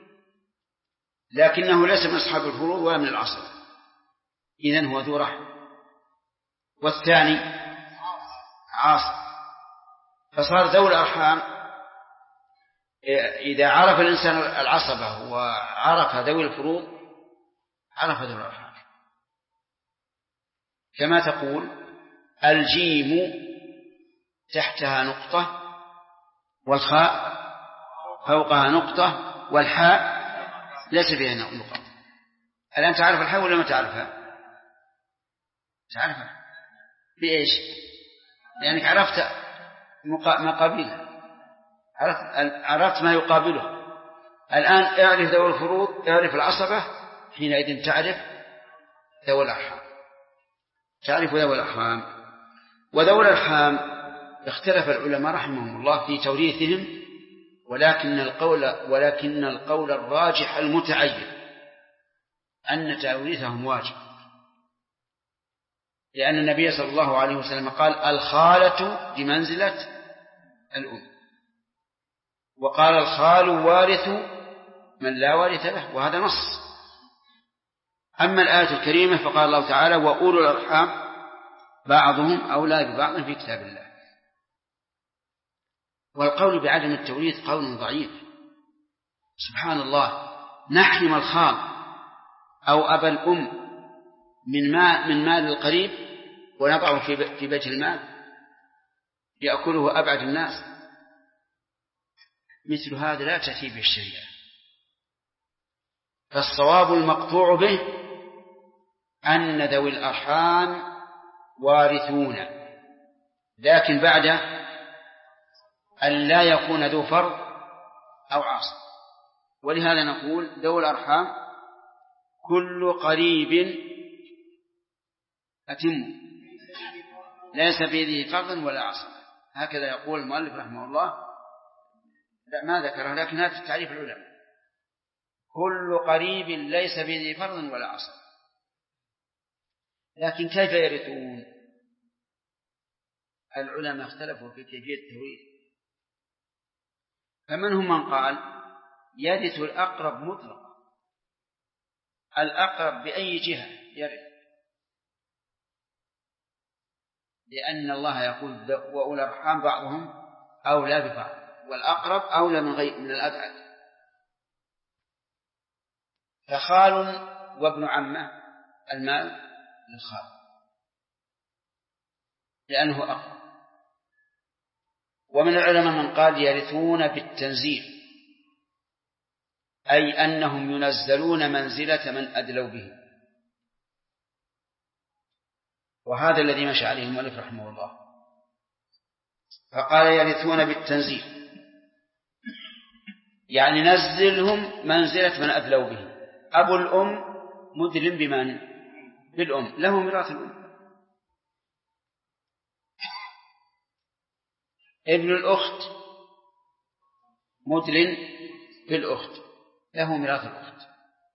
لكنه ليس من أصحاب الفروض ولا من العصر، إذن هو ذو رحم. والثاني عاصر، فصار ذوي الأرحام إذا عرف الإنسان العصبة وعرف ذوي الفروض عرف ذوي الأرحام. كما تقول الجيم تحتها نقطة والخاء فوقها نقطة والحاء ليس فيها نقطة. الآن تعرف الحاء ولا ما تعرفها؟ تعرفها بإيش؟ لأنك عرفت مقابلها، عرفت ما يقابله. الآن اعرف ذوي الفروض، اعرف العصبة، حينئذ تعرف ذوي الأرحام. تعرف ذوي الأرحام. وذوي الأرحام اختلف العلماء رحمهم الله في توريثهم، ولكن القول الراجح المتعين أن توريثهم واجب، لأن النبي صلى الله عليه وسلم قال الخالة بمنزلة الأم، وقال الخال وارث من لا وارث له، وهذا نص. أما الآية الكريمة فقال الله تعالى وأولو الأرحام بعضهم أولى ببعض في كتاب الله. والقول بعدم التوريث قول ضعيف. سبحان الله، نحرم الخال أو أبا الأم من مال القريب ونضعه في بيت المال يأكله أبعد الناس. مثل هذا لا تأتي به الشريعة. فالصواب المقطوع به أن ذوي الأرحام وارثون، لكن بعد أن لا يكون ذو فرض أو عاصب. ولهذا نقول ذوي الأرحام كل قريب أتم ليس بيده فرض ولا عاصب، هكذا يقول المؤلف رحمه الله. لا ما ذكره، لكن هذا تعريف العلماء، كل قريب ليس بيده فرض ولا عاصب. لكن كيف يرثون؟ العلماء اختلفوا في كيفية التوريث، فمنهم من قال يرث الأقرب مطلقا، الأقرب بأي جهة يرث، لأن الله يقول وأولى الأرحام بعضهم أولى ببعض، والأقرب أولى من الأبعد. فخال وابن عمه المال للخال لأنه أقرب. ومن العلماء من قال يرثون بالتنزيل، أي أنهم ينزلون منزلة من أدلوا به، وهذا الذي مشى عليه المؤلف رحمه الله، فقال يرثون بالتنزيل، يعني نزلهم منزلة من أدلوا به. أبو الأم مدلم بمن؟ بالأم، له ميراث الأم. ابن الأخت مدلن بالأخت، له ميراث الأخت.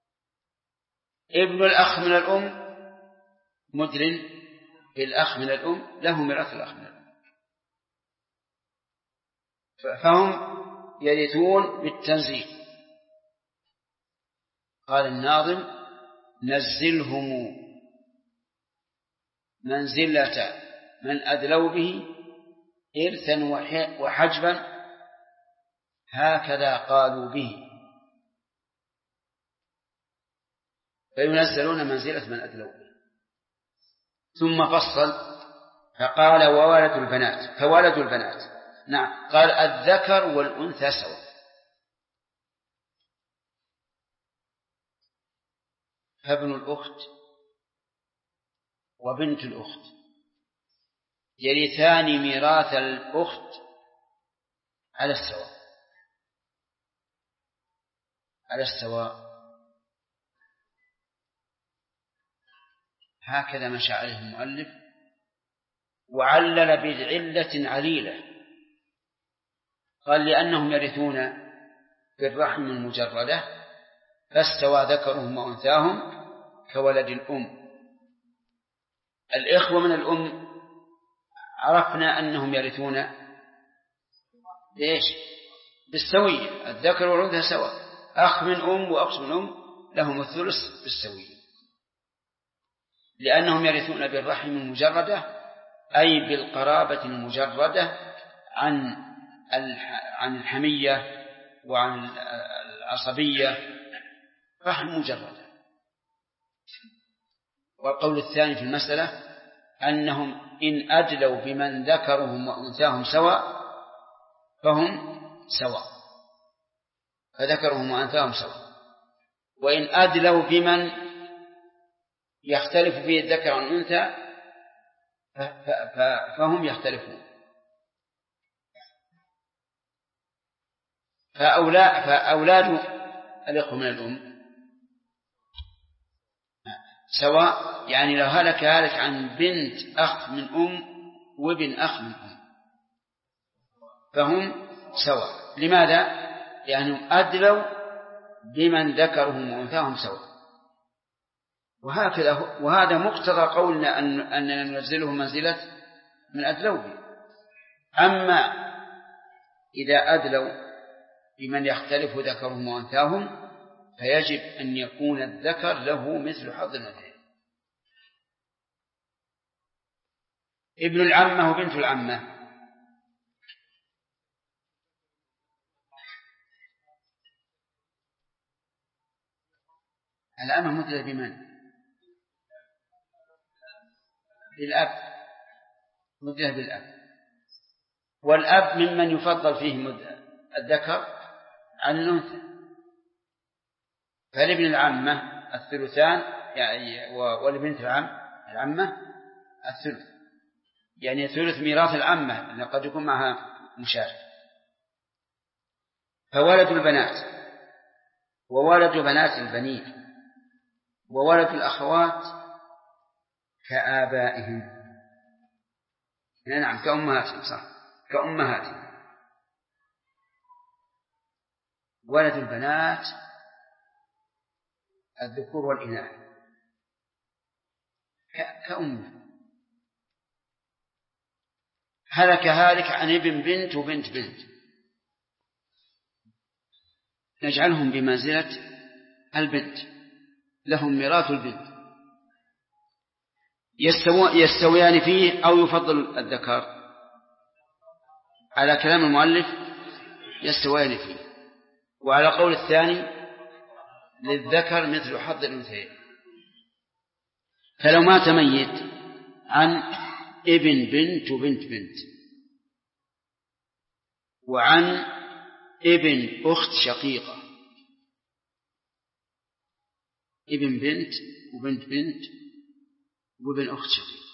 ابن الأخ من الأم مدلن بالأخ من الأم، له ميراث الأخ من الأم. فهم يرثون بالتنزيل. قال الناظم: نزلهم منزلة من أدلوا به إرثا وحجبا هكذا قالوا به، فينزلون منزلة من أدلوا به. ثم فصل فقال: وولد البنات، فولد البنات. نعم، قال: الذكر والأنثى سواء. فابن الأخت وبنت الأخت يرثان ميراث الأخت على السواء، على السواء. هكذا مشى عليه المؤلف، وعلل بعلة عليلة، قال: لأنهم يرثون بالرحم المجردة، فاستوى ذكرهم وأنثاهم كولد الأم. الإخوة من الأم عرفنا أنهم يرثون ليش؟ بالسوية، الذكر والأنثى سواء، أخ من أم وأخت من أم لهم الثلث بالسوية، لأنهم يرثون بالرحم المجردة، أي بالقرابة المجردة عن الحمية وعن العصبية، رحم مجردة. والقول الثاني في المسألة أنهم إن أدلوا بمن ذكرهم وأنثاهم سواء فهم سواء، فذكرهم وأنثاهم سواء. وإن أدلوا بمن يختلف فيه الذكر عن الأنثى فهم يختلفون. فأولاد الإخوة من الأم سواء، يعني لو هلك عن بنت أخ من أم وابن أخ من أم فهم سواء. لماذا؟ لأنهم أدلوا بمن ذكرهم وأنثاهم سواء. وهذا مقتضى قولنا أننا ننزله منزلة من أدلوا به. أما إذا أدلوا بمن يختلف ذكرهم وأنثاهم فيجب أن يكون الذكر له مثل حظ الأنثيين. ابن العمة وبنت العمة العمة مثل بمن؟ بالأب، مثل بالأب. والأب ممن يفضل فيه الذكر عن الأنثى، فلابن العمة الثلثان يعني، ولبنت العمة الثلث، يعني ثلث ميراث العمة اللي قد يكون معها مشارك. فولد البنات وولد بنات البنين وولد الأخوات كآبائهم، نعم كأمهاتهم، صح، كأمهاتهم. ولد البنات الذكور والإناث كأمه. هلك عن ابن بنت وبنت بنت، نجعلهم بمنزلة البنت، لهم ميراث البنت، يستويان فيه أو يفضل الذكر. على كلام المؤلف يستويان فيه، وعلى قول الثاني للذكر مثل حظ الأنثيين. فلو مات ميت عن ابن بنت وبنت بنت وعن ابن أخت شقيقة، ابن بنت وبنت بنت وابن أخت شقيقة،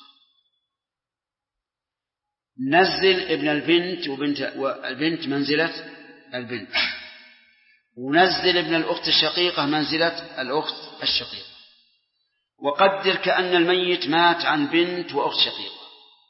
نزل ابن البنت والبنت منزلة البنت، ونزل ابن الأخت الشقيقة منزلة الأخت الشقيقة. وقدر كأن الميت مات عن بنت وأخت شقيقة،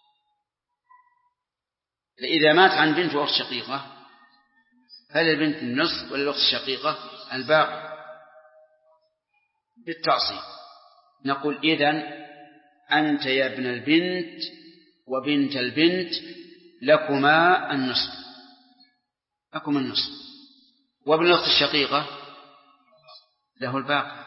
فإذا مات عن بنت وأخت شقيقة فللبنت النصف وللأخت الشقيقة الباقي بالتعصيب. نقول إذن أنت يا ابن البنت وبنت البنت لكما النصف، لكم النصف. وابن الأخت الشقيقة له الباقي.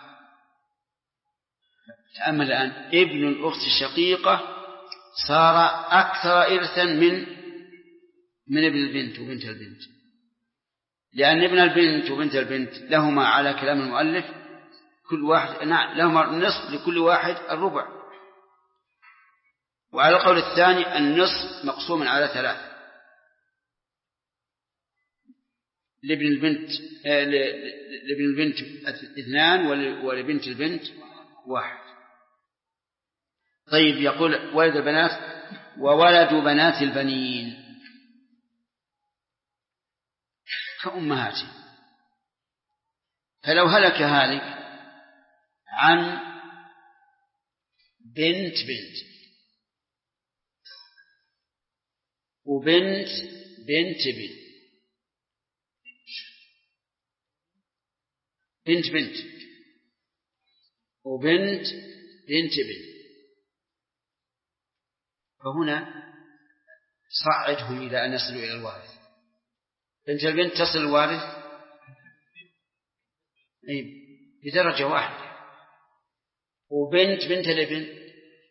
تأمل الآن، ابن الأخت الشقيقة صار أكثر إرثا من ابن البنت وبنت البنت، لأن ابن البنت وبنت البنت لهما على كلام المؤلف كل واحد لهما النصف، لكل واحد الربع. وعلى القول الثاني النصف مقسوم على 3، لابن البنت 2 ولبنت البنت 1. طيب، يقول ولد البنات وولد بنات البنين كأمهاته، فلو هلك هالك عن بنت وبنت بنت بنت وبنت بنت فهنا صعدهم إلى أن يصلوا إلى الوارث. بنت البنت تصل الوارث بدرجة واحدة، وبنت الابن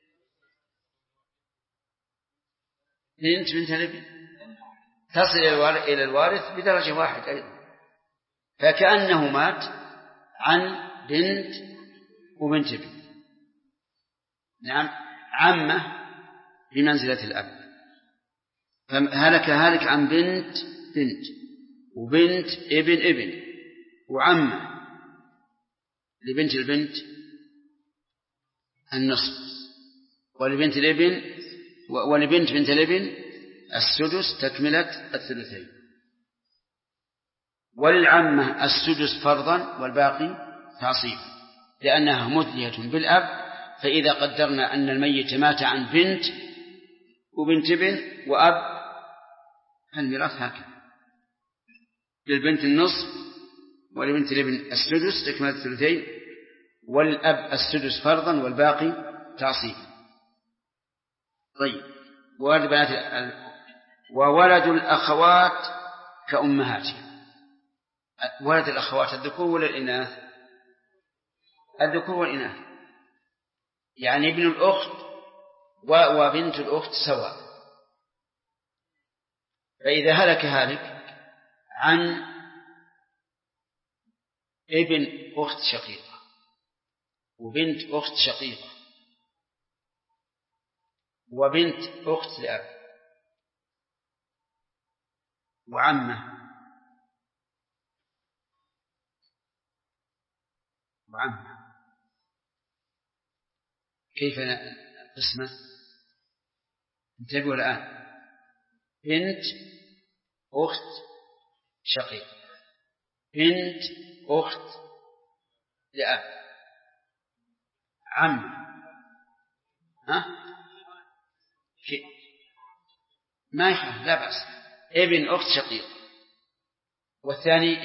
تصل إلى الوارث بدرجة واحدة أيضا، فكأنه مات عن بنت وبنت ابن. نعم، عمه بمنزلة الأب، فهلك هالك عن بنت وبنت ابن وعمه لبنت البنت النصف، ولبنت الابن ولبنت بنت الابن السدس تكملة 3، وللعمة السدس فرضا والباقي تعصيب، لأنها مدلية بالأب. فإذا قدرنا أن الميت مات عن بنت وبنت ابن وأب، الميراث هكذا: للبنت النصف ولبنت الابن السدس تكملة 3، والأب السدس فرضا والباقي تعصيب. طيب، وولد الأخوات كأمهاتهم. ولد الأخوات الذكور ولا الإناث؟ الذكور والإناث، يعني ابن الأخت وبنت الأخت سواء. فإذا هلك هالك عن ابن أخت شقيقة وبنت أخت شقيقة وبنت أخت لأب وعمة كيف قسمة؟ انتبهوا الآن: بنت أخت شقيقة، بنت أخت لأب، عم، ما يخالف، لا بأس، ابن أخت شقيقة، والثاني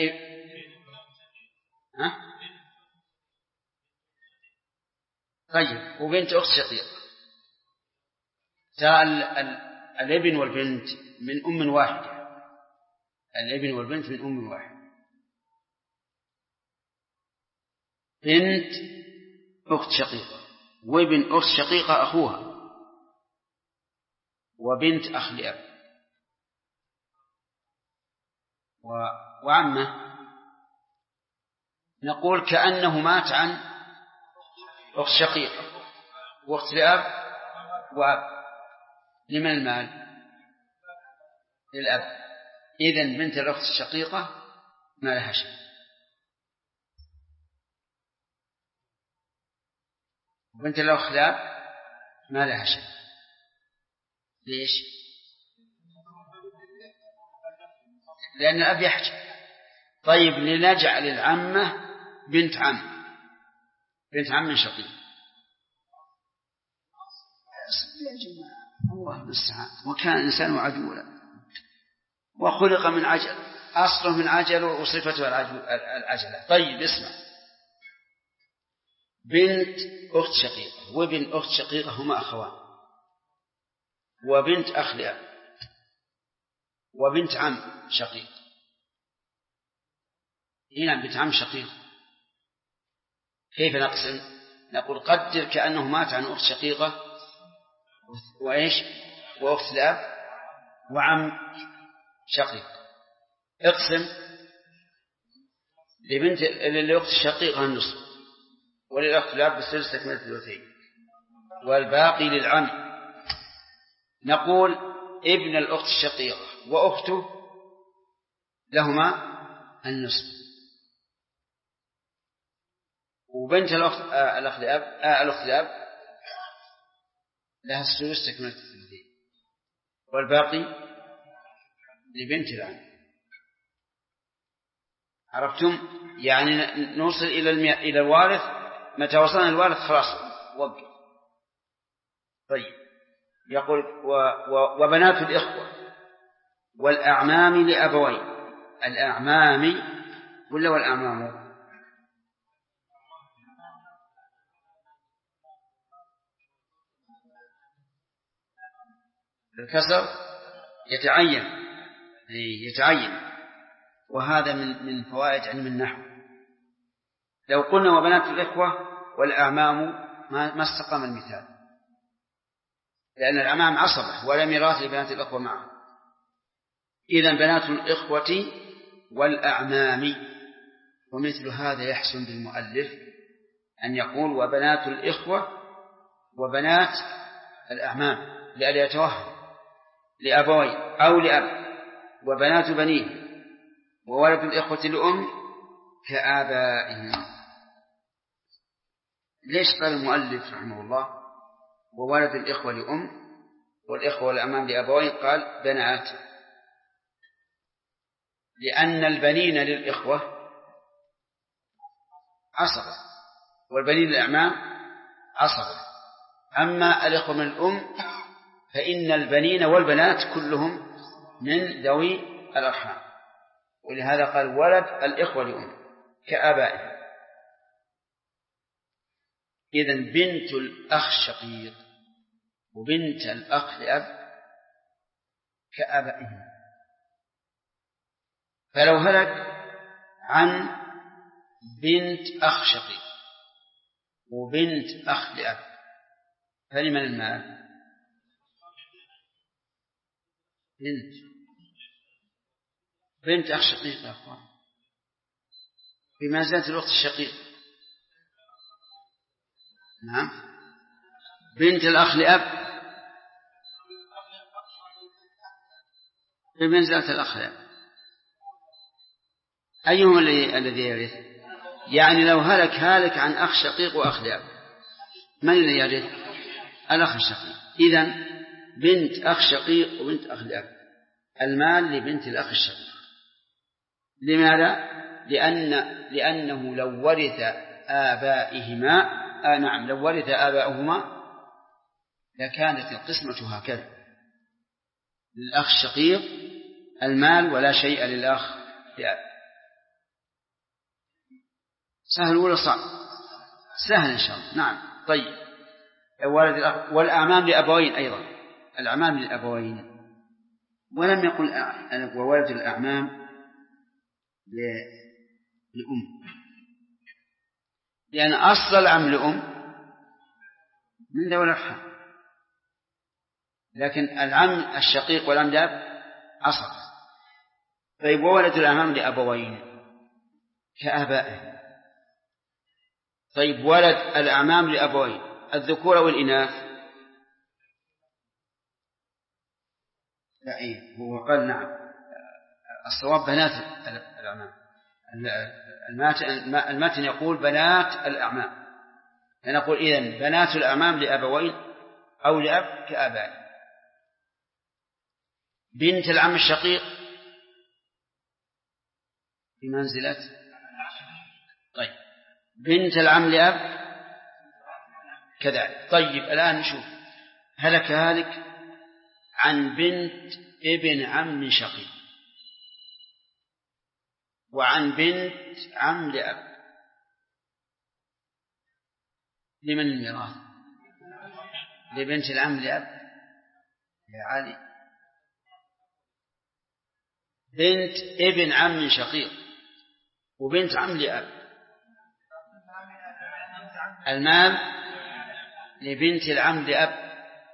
طيب، وبنت أخت شقيقة. الابن والبنت من أم واحدة، الابن والبنت من أم واحدة. بنت أخت شقيقة وابن أخت شقيقة أخوها وبنت أخ لأب وعمه، نقول كأنه مات عن أخت شقيقة وأخت لأب وأب. لمن المال؟ للأب. إذن بنت الأخت الشقيقة ما لها شيء، وبنت الأخت لأب ما لها شيء. ليش؟ لأن الأب يحجب. طيب، لنجعل العمة بنت عم شقيق. يا جماعة، الله المستعان. وكان الإنسان عجولا وخلق من عجل، أصله من عجل وصفته العجلة. طيب، اسمع: بنت أخت شقيقة وابن أخت شقيقة هما أخوان، وبنت أخ لأب وبنت عم شقيق. هنا بنت عم شقيق كيف نقسم؟ نقول قدر كأنه مات عن أخت شقيقة وإيش وأخت الأب وعم شقيق. اقسم لأخت الشقيقة النصف وللأخت الأب السدس تكملة الثلثين والباقي للعم. نقول ابن الأخت الشقيقة وأخته لهما النصف، وبنت الأخت الأب لها السدس تكملة الثلثين والباقي لبنت العم. عرفتم؟ يعني نوصل إلى الوارث، متى وصلنا الوارث خلاص وقف. طيب يقول وبنات الإخوة والأعمام لأبوين. الأعمام ولا والأعمام؟ الكسر يتعين، وهذا من فوائد علم النحو. لو قلنا وبنات الإخوة والأعمام ما استقام المثال، لأن الأعمام عصبة ولا ميراث لبنات الإخوة معه. إذن بنات الإخوة والأعمام. ومثل هذا يحسن بالمؤلف أن يقول وبنات الإخوة وبنات الأعمام لئلا يتوهم لأبوين أو لأب، وبنات بنيه وولد الإخوة لأم كآبائهم. ليش قال المؤلف رحمه الله وولد الإخوة لأم والإخوة والأعمام لأبوين؟ قال بنات، لأن البنين للإخوة عصبة والبنين للأعمام عصبة. أما الإخوة من الأم فإن البنين والبنات كلهم من ذوي الأرحام، ولهذا قال ولد الإخوة لأم كآبائهم. إذن بنت الأخ شقيق وبنت الأخ لأب كآبائهم. فلو هلك عن بنت أخ شقيق وبنت أخ لأب فلمن المال؟ بنت أخ شقيق يا أخوان بمنزلة الأخت الشقيق. نعم بنت الأخ لأب بمنزلة الأخ لأب. أيهم الذي يرث؟ يعني لو هلك عن أخ شقيق وأخ لأب من الذي يرث؟ الأخ الشقيق. إذن بنت أخ شقيق وبنت أخ لأب المال لبنت الأخ الشقيق. لماذا؟ لأنه لو ورث آبائهما لو ورث آباؤهما لكانت القسمة هكذا: للأخ الشقيق المال ولا شيء للأخ لأب. سهل ولا صعب؟ سهل إن شاء الله. نعم. طيب والأعمام لأبوين أيضا، الأعمام للأبوين، ولم يقل وولد الأعمام لأم، لأن أصل العم لأم من ذوي الأرحام، لكن العم الشقيق والعم لأب عصب. طيب وولد الأعمام لأبوين كآبائهم. طيب ولد الأعمام لأبوين الذكور والإناث؟ لا هو قال نعم الصواب بنات الأعمام. المتن يقول بنات الأعمام، فنقول إذن بنات الأعمام لأبوين أو لأب كآبائهم. بنت العم الشقيق بمنزلة طيب بنت العم لأب كذلك. طيب الآن نشوف هلك عن بنت ابن عم شقيق وعن بنت عم لأب، لمن الميراث؟ لبنت العم لأب يا علي. بنت ابن عم شقيق وبنت عم لأب المال لبنت العم لأب.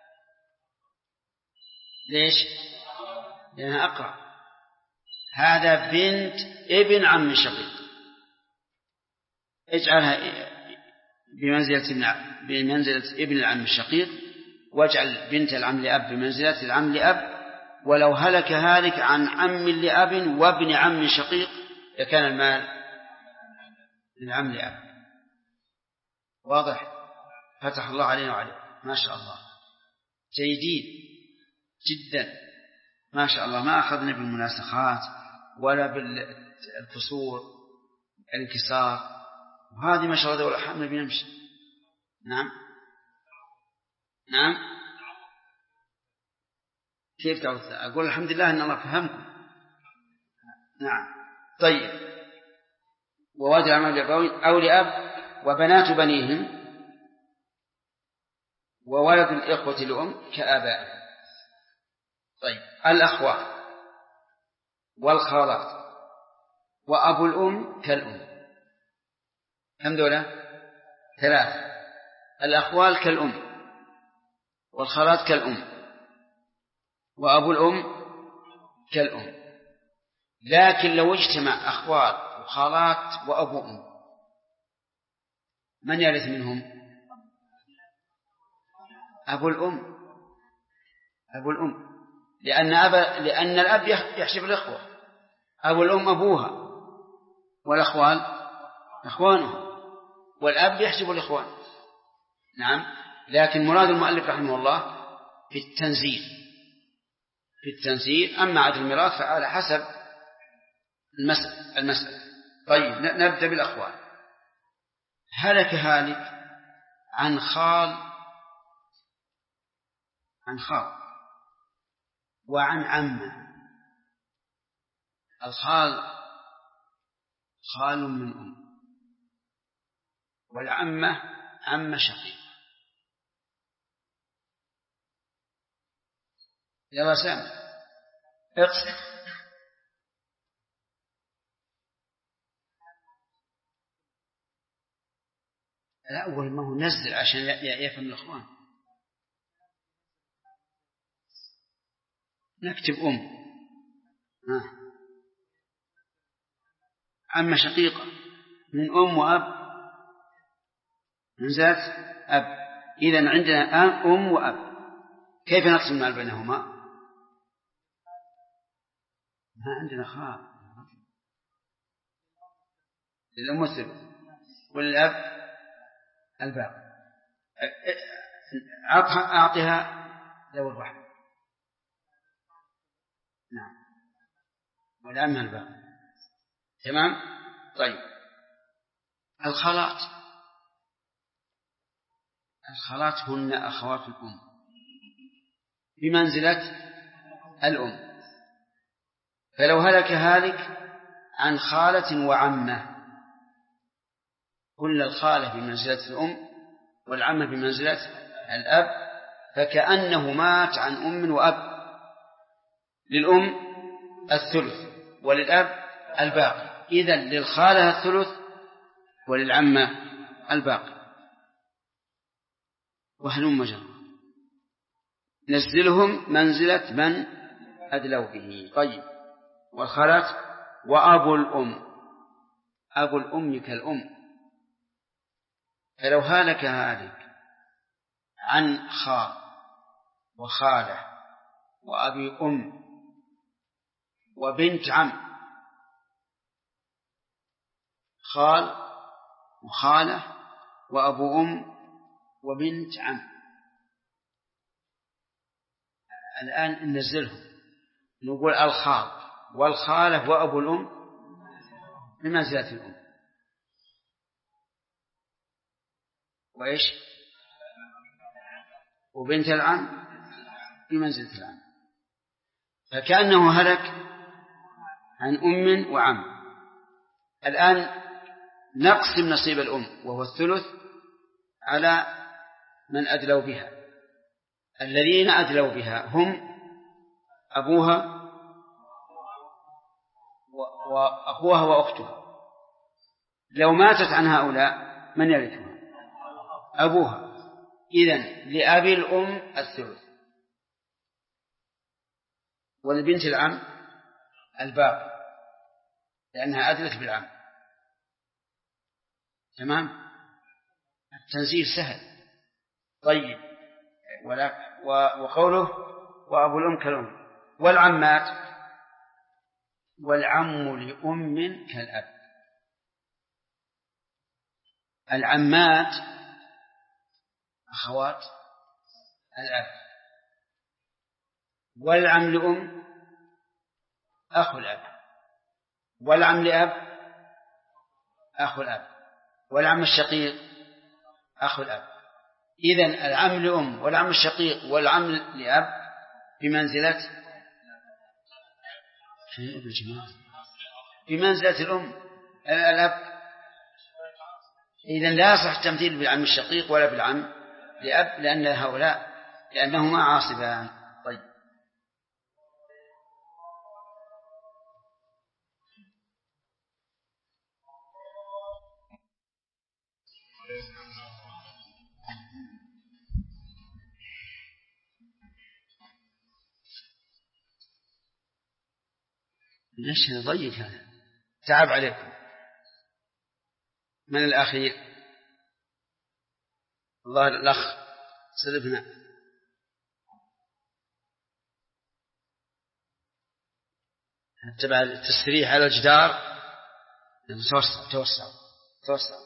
ليش؟ لأنها أقرب. هذا بنت ابن عم شقيق، اجعلها بمنزلة ابن العم الشقيق، واجعل بنت العم لأب بمنزلة العم لأب. ولو هلك هالك عن عم لأب وابن عم شقيق لكان المال للعم لأب. واضح؟ فتح الله علينا وعليكم، ما شاء الله، جيدين جدا ما شاء الله. ما أخذنا بالمناسخات ولا بالكسور الانكسار، وهذه ما شاء الله دولة حامل بنمشي. نعم نعم. كيف تعود؟ أقول الحمد لله أن الله فهمكم. نعم. طيب. ووالد العم أو لأب وبنات بنيهم وولد الإخوة لأم كآبائهم. طيب. الأخوات والخالات وأبو الأم كالأم. كم دولة؟ 3. الأخوال كالأم والخالات كالأم وأبو الأم كالأم. لكن لو اجتمع أخوال وخالات وأبو أم من يرث منهم؟ أبو الأم. أبو الأم لأن الأب يحسب الإخوة، أبو الأم أبوها، والأخوال إخوانه، والأب يحسب الإخوان. نعم. لكن مراد المؤلف رحمه الله في التنزيل. أما عدد الميراث فعلى حسب المسألة. طيب. نبدأ بالأخوال. هلك هالك عن خال وعن عمه. الخال خال من أم، والعمة عمة شقيقة. يلا سامع اقصد. لا أول ما هو نزل عشان يفهم الأخوان. نكتب أم. عمة شقيقة من أم وأب من ذات أب. إذن عندنا أم وأب. كيف نقسم المال بينهما؟ ما عندنا خال. للأم الثلث وللأب الباقي. أعطها ذوي الرحم. نعم. والأم الباقي. تمام. طيب. الخالات هن أخوات الأم بمنزلة الأم. فلو هلك هالك عن خالة وعمة كل الخالة بمنزلة الأم والعمة بمنزلة الأب، فكأنه مات عن أم وأب. للأم الثلث وللأب الباقي. إذن للخالة الثلث وللعمة الباقي. وهلم جرا نزلهم منزلة من أدلوا به. طيب. والخالات وأبو الأم. أبو الأم كالأم. فلو هالك هالك عن خال وخالة وأبي أم وبنت عم، خال وخالة وأبو أم وبنت عم، الآن ننزلهم نقول الخال والخالة وأبو الأم بمنزلة الأم، وإيش؟ وبنت العم بمنزلة العم. فكأنه هلك عن أم وعم. الآن نقسم نصيب الأم وهو الثلث على من أدلوا بها. الذين أدلوا بها هم أبوها وأخوها وأختها. لو ماتت عن هؤلاء من يرثها؟ أبوها. إذن لأبي الأم الثلث، ولبنت العم الباقي لأنها أدلت بالعم. تمام؟ التنزيل سهل. طيب، وقوله وأبو الأم كالأم. والعمات، والعم لأم كالأب. العمات أخوات الأب، والعم لأم أخو الأب، والعم لأب أخو الأب، والعم الشقيق أخو الأب. إذن العم لأم والعم الشقيق والعم لأب بمنزلة الأب. إذن لا يصح التمثيل بالعم الشقيق ولا بالعم لأب، لأن هؤلاء لأنهما عاصبان. طيب، ليش ضيق هذا؟ تعب عليكم. من الأخير؟ الله، الأخ سلفنا. تبع التسريح على الجدار. توسع.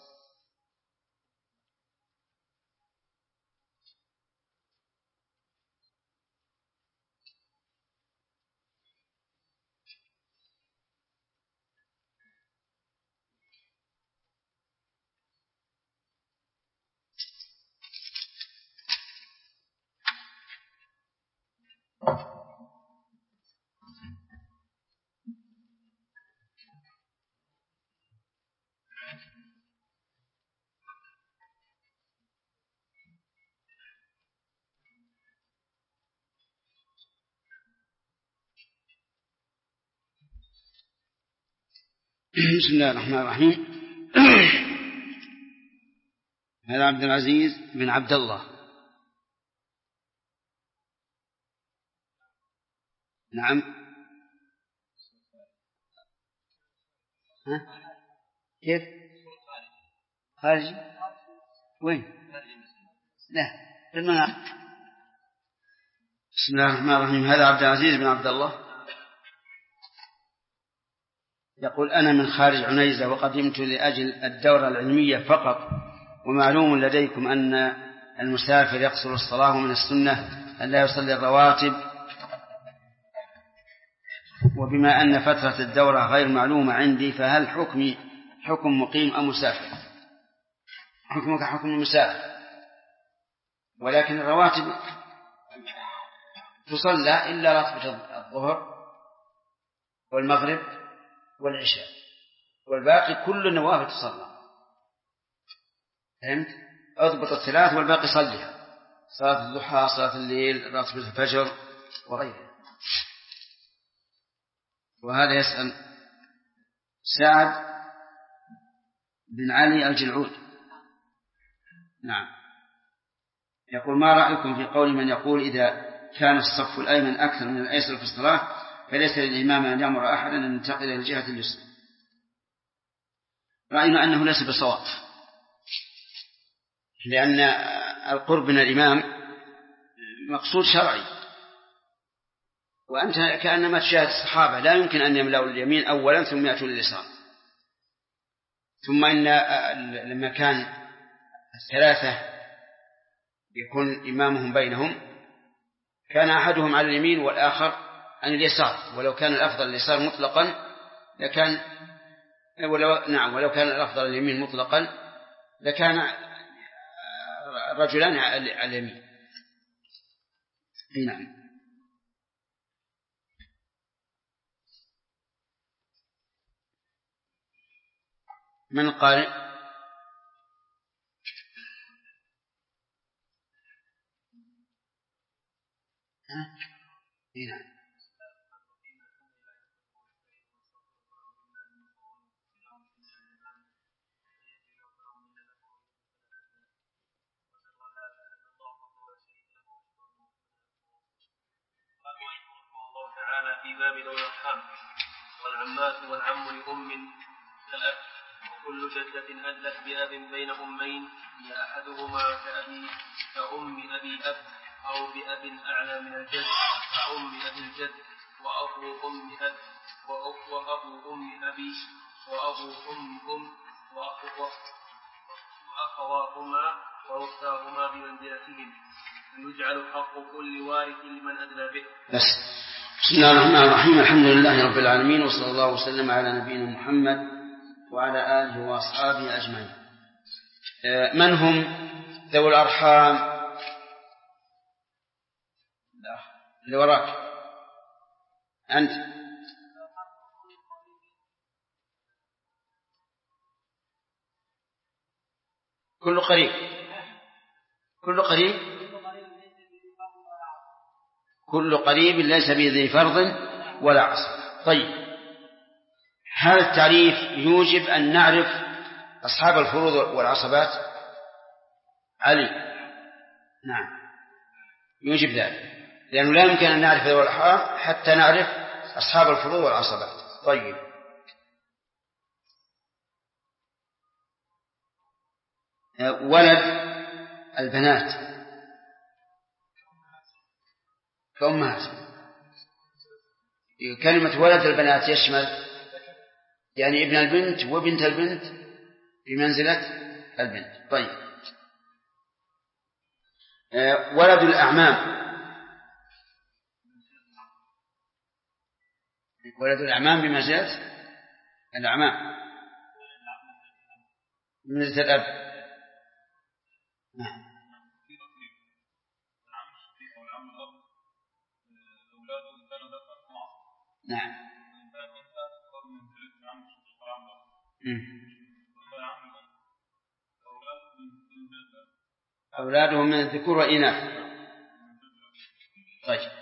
بسم الله الرحمن الرحيم. هذا عبد العزيز بن عبد الله. نعم. كيف خارجي؟ وين؟ لا، في المنام. بسم الله الرحمن الرحيم. هذا عبد العزيز بن عبد الله يقول: أنا من خارج عنيزة وقدمت لأجل الدورة العلمية فقط، ومعلوم لديكم أن المسافر يقصر الصلاة، ومن السنة أن لا يصلي الرواتب، وبما أن فترة الدورة غير معلومة عندي، فهل حكمي حكم مقيم أم مسافر؟ حكمك حكم المسافر، ولكن الرواتب تصلى إلا راتبة الظهر والمغرب والعشاء، والباقي كل النوافل تصلى. فهمت؟ أضبط الثلاث والباقي صليها: صلاة الضحى، صلاة الليل، راتبة الفجر وغيرها. وهذا يسأل سعد بن علي الجلعود. نعم. يقول: ما رأيكم في قول من يقول إذا كان الصف الأيمن أكثر من الأيسر في الصلاة فليس للإمام أن يأمر أحدا أن ينتقل إلى الجهة اليسرى؟ رأينا أنه ليس بصواب، لأن القرب من الإمام مقصود شرعي، وأنت كأنما تشاهد الصحابة لا يمكن أن يملأوا اليمين أولا ثم يأتوا لليسار. ثم إن لما كان الثلاثة يكون إمامهم بينهم كان أحدهم على اليمين والآخر عن اليسار، ولو كان الأفضل اليسار مطلقا لكان ولو كان الأفضل اليمين مطلقا لكان رجلان على اليمين. نعم. من القارئ؟ نعم. لأم كالأب. وكل جدة أدلت بأب بين أمين هي أحدهما كأم أبي أب أو بأب أعلى من الجد كأم أبي الجد وأبو أم أب وأبو أم أبي وأبو أم وأخواهما وأختاهما بمنزلتهم ويجعل حق كل وارث لمن أدلى به. بس. بسم الله الرحمن الرحيم. الحمد لله رب العالمين، وصلى الله وسلم على نبينا محمد وعلى آله وأصحابه أجمعين. من هم ذوي الأرحام؟ اللي وراك أنت. كل قريب ليس بذي فرض ولا عصر. طيب، هذا التعريف يوجب أن نعرف أصحاب الفروض والعصبات؟ علي، نعم، يوجب ذلك، لأنه لا يمكن أن نعرف ذوي الأرحام حتى نعرف أصحاب الفروض والعصبات. طيب، ولد البنات كأمهات. كلمة ولد البنات يشمل يعني ابن البنت وبنت البنت بمنزلة البنت. طيب، ولد الأعمام. ولد الأعمام بمنزلة الأعمام بمنزلة الأب. نعم. أولادهم من الذكور والإناث. طيب،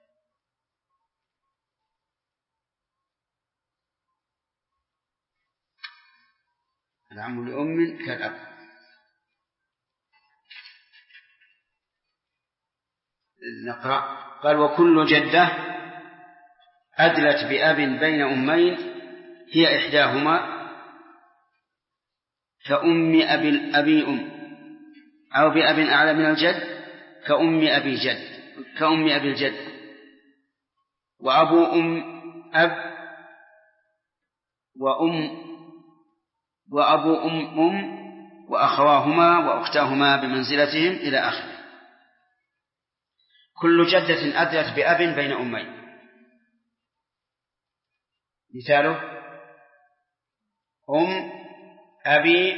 العم لأم كالأب. نقرأ. قال: وكل جدة أدلت بأب بين أمين هي إحداهما كأم أبي أم أو بأب أعلى من الجد كأم أبي الجد وأبو أم أب وأبو أم وأخواهما وأختاهما بمنزلتهم إلى آخره. كل جدة أدلت بأب بين أمين. مثاله: أم أبي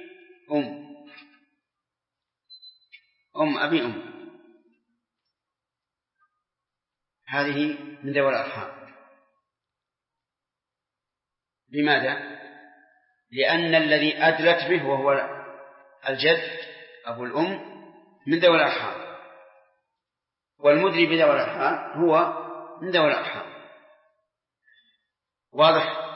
أم هذه من ذوي الأرحام. لماذا؟ لأن الذي أدلت به وهو الجد أبو الأم من ذوي الأرحام، والمدري بذوي الأرحام هو من ذوي الأرحام. واضح؟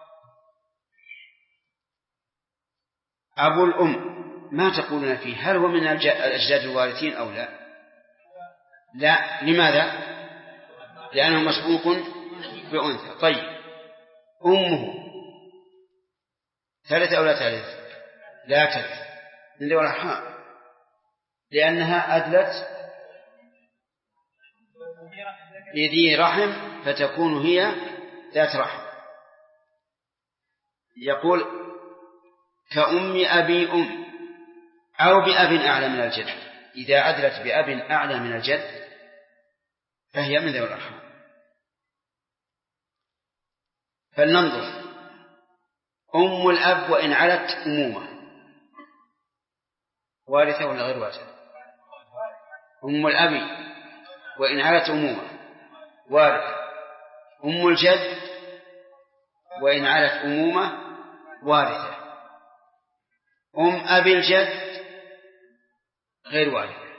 أبو الأم ما تقولون فيه؟ هل هو من الأجداد الوارثين أو لا؟ لا. لماذا؟ لأنه مسبوق بأنثى. طيب، أمه ثالث أو لا ثالث؟ لا ثالث، من ذوي الأرحام، لأنها أدلت بذي رحم فتكون هي ذات رحم. يقول: كأم أبي أم أو بأب أعلى من الجد. إذا أدلت بأب أعلى من الجد فهي من ذوي الأرحام. فلننظر. أم الأب وإن علت أمومة وارثة ولا غير وارثة؟ أم الأب وإن علت أمومة وارثة. أم الجد وإن علت أمومة وارثة. أم أبي الجد غير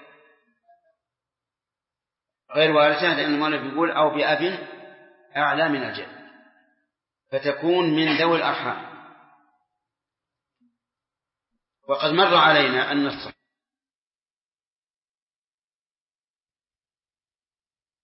وارثة، لأن المؤلف يقول: أو بأب أعلى من الجد، فتكون من ذوي الأرحام. وقد مر علينا أن الصحيح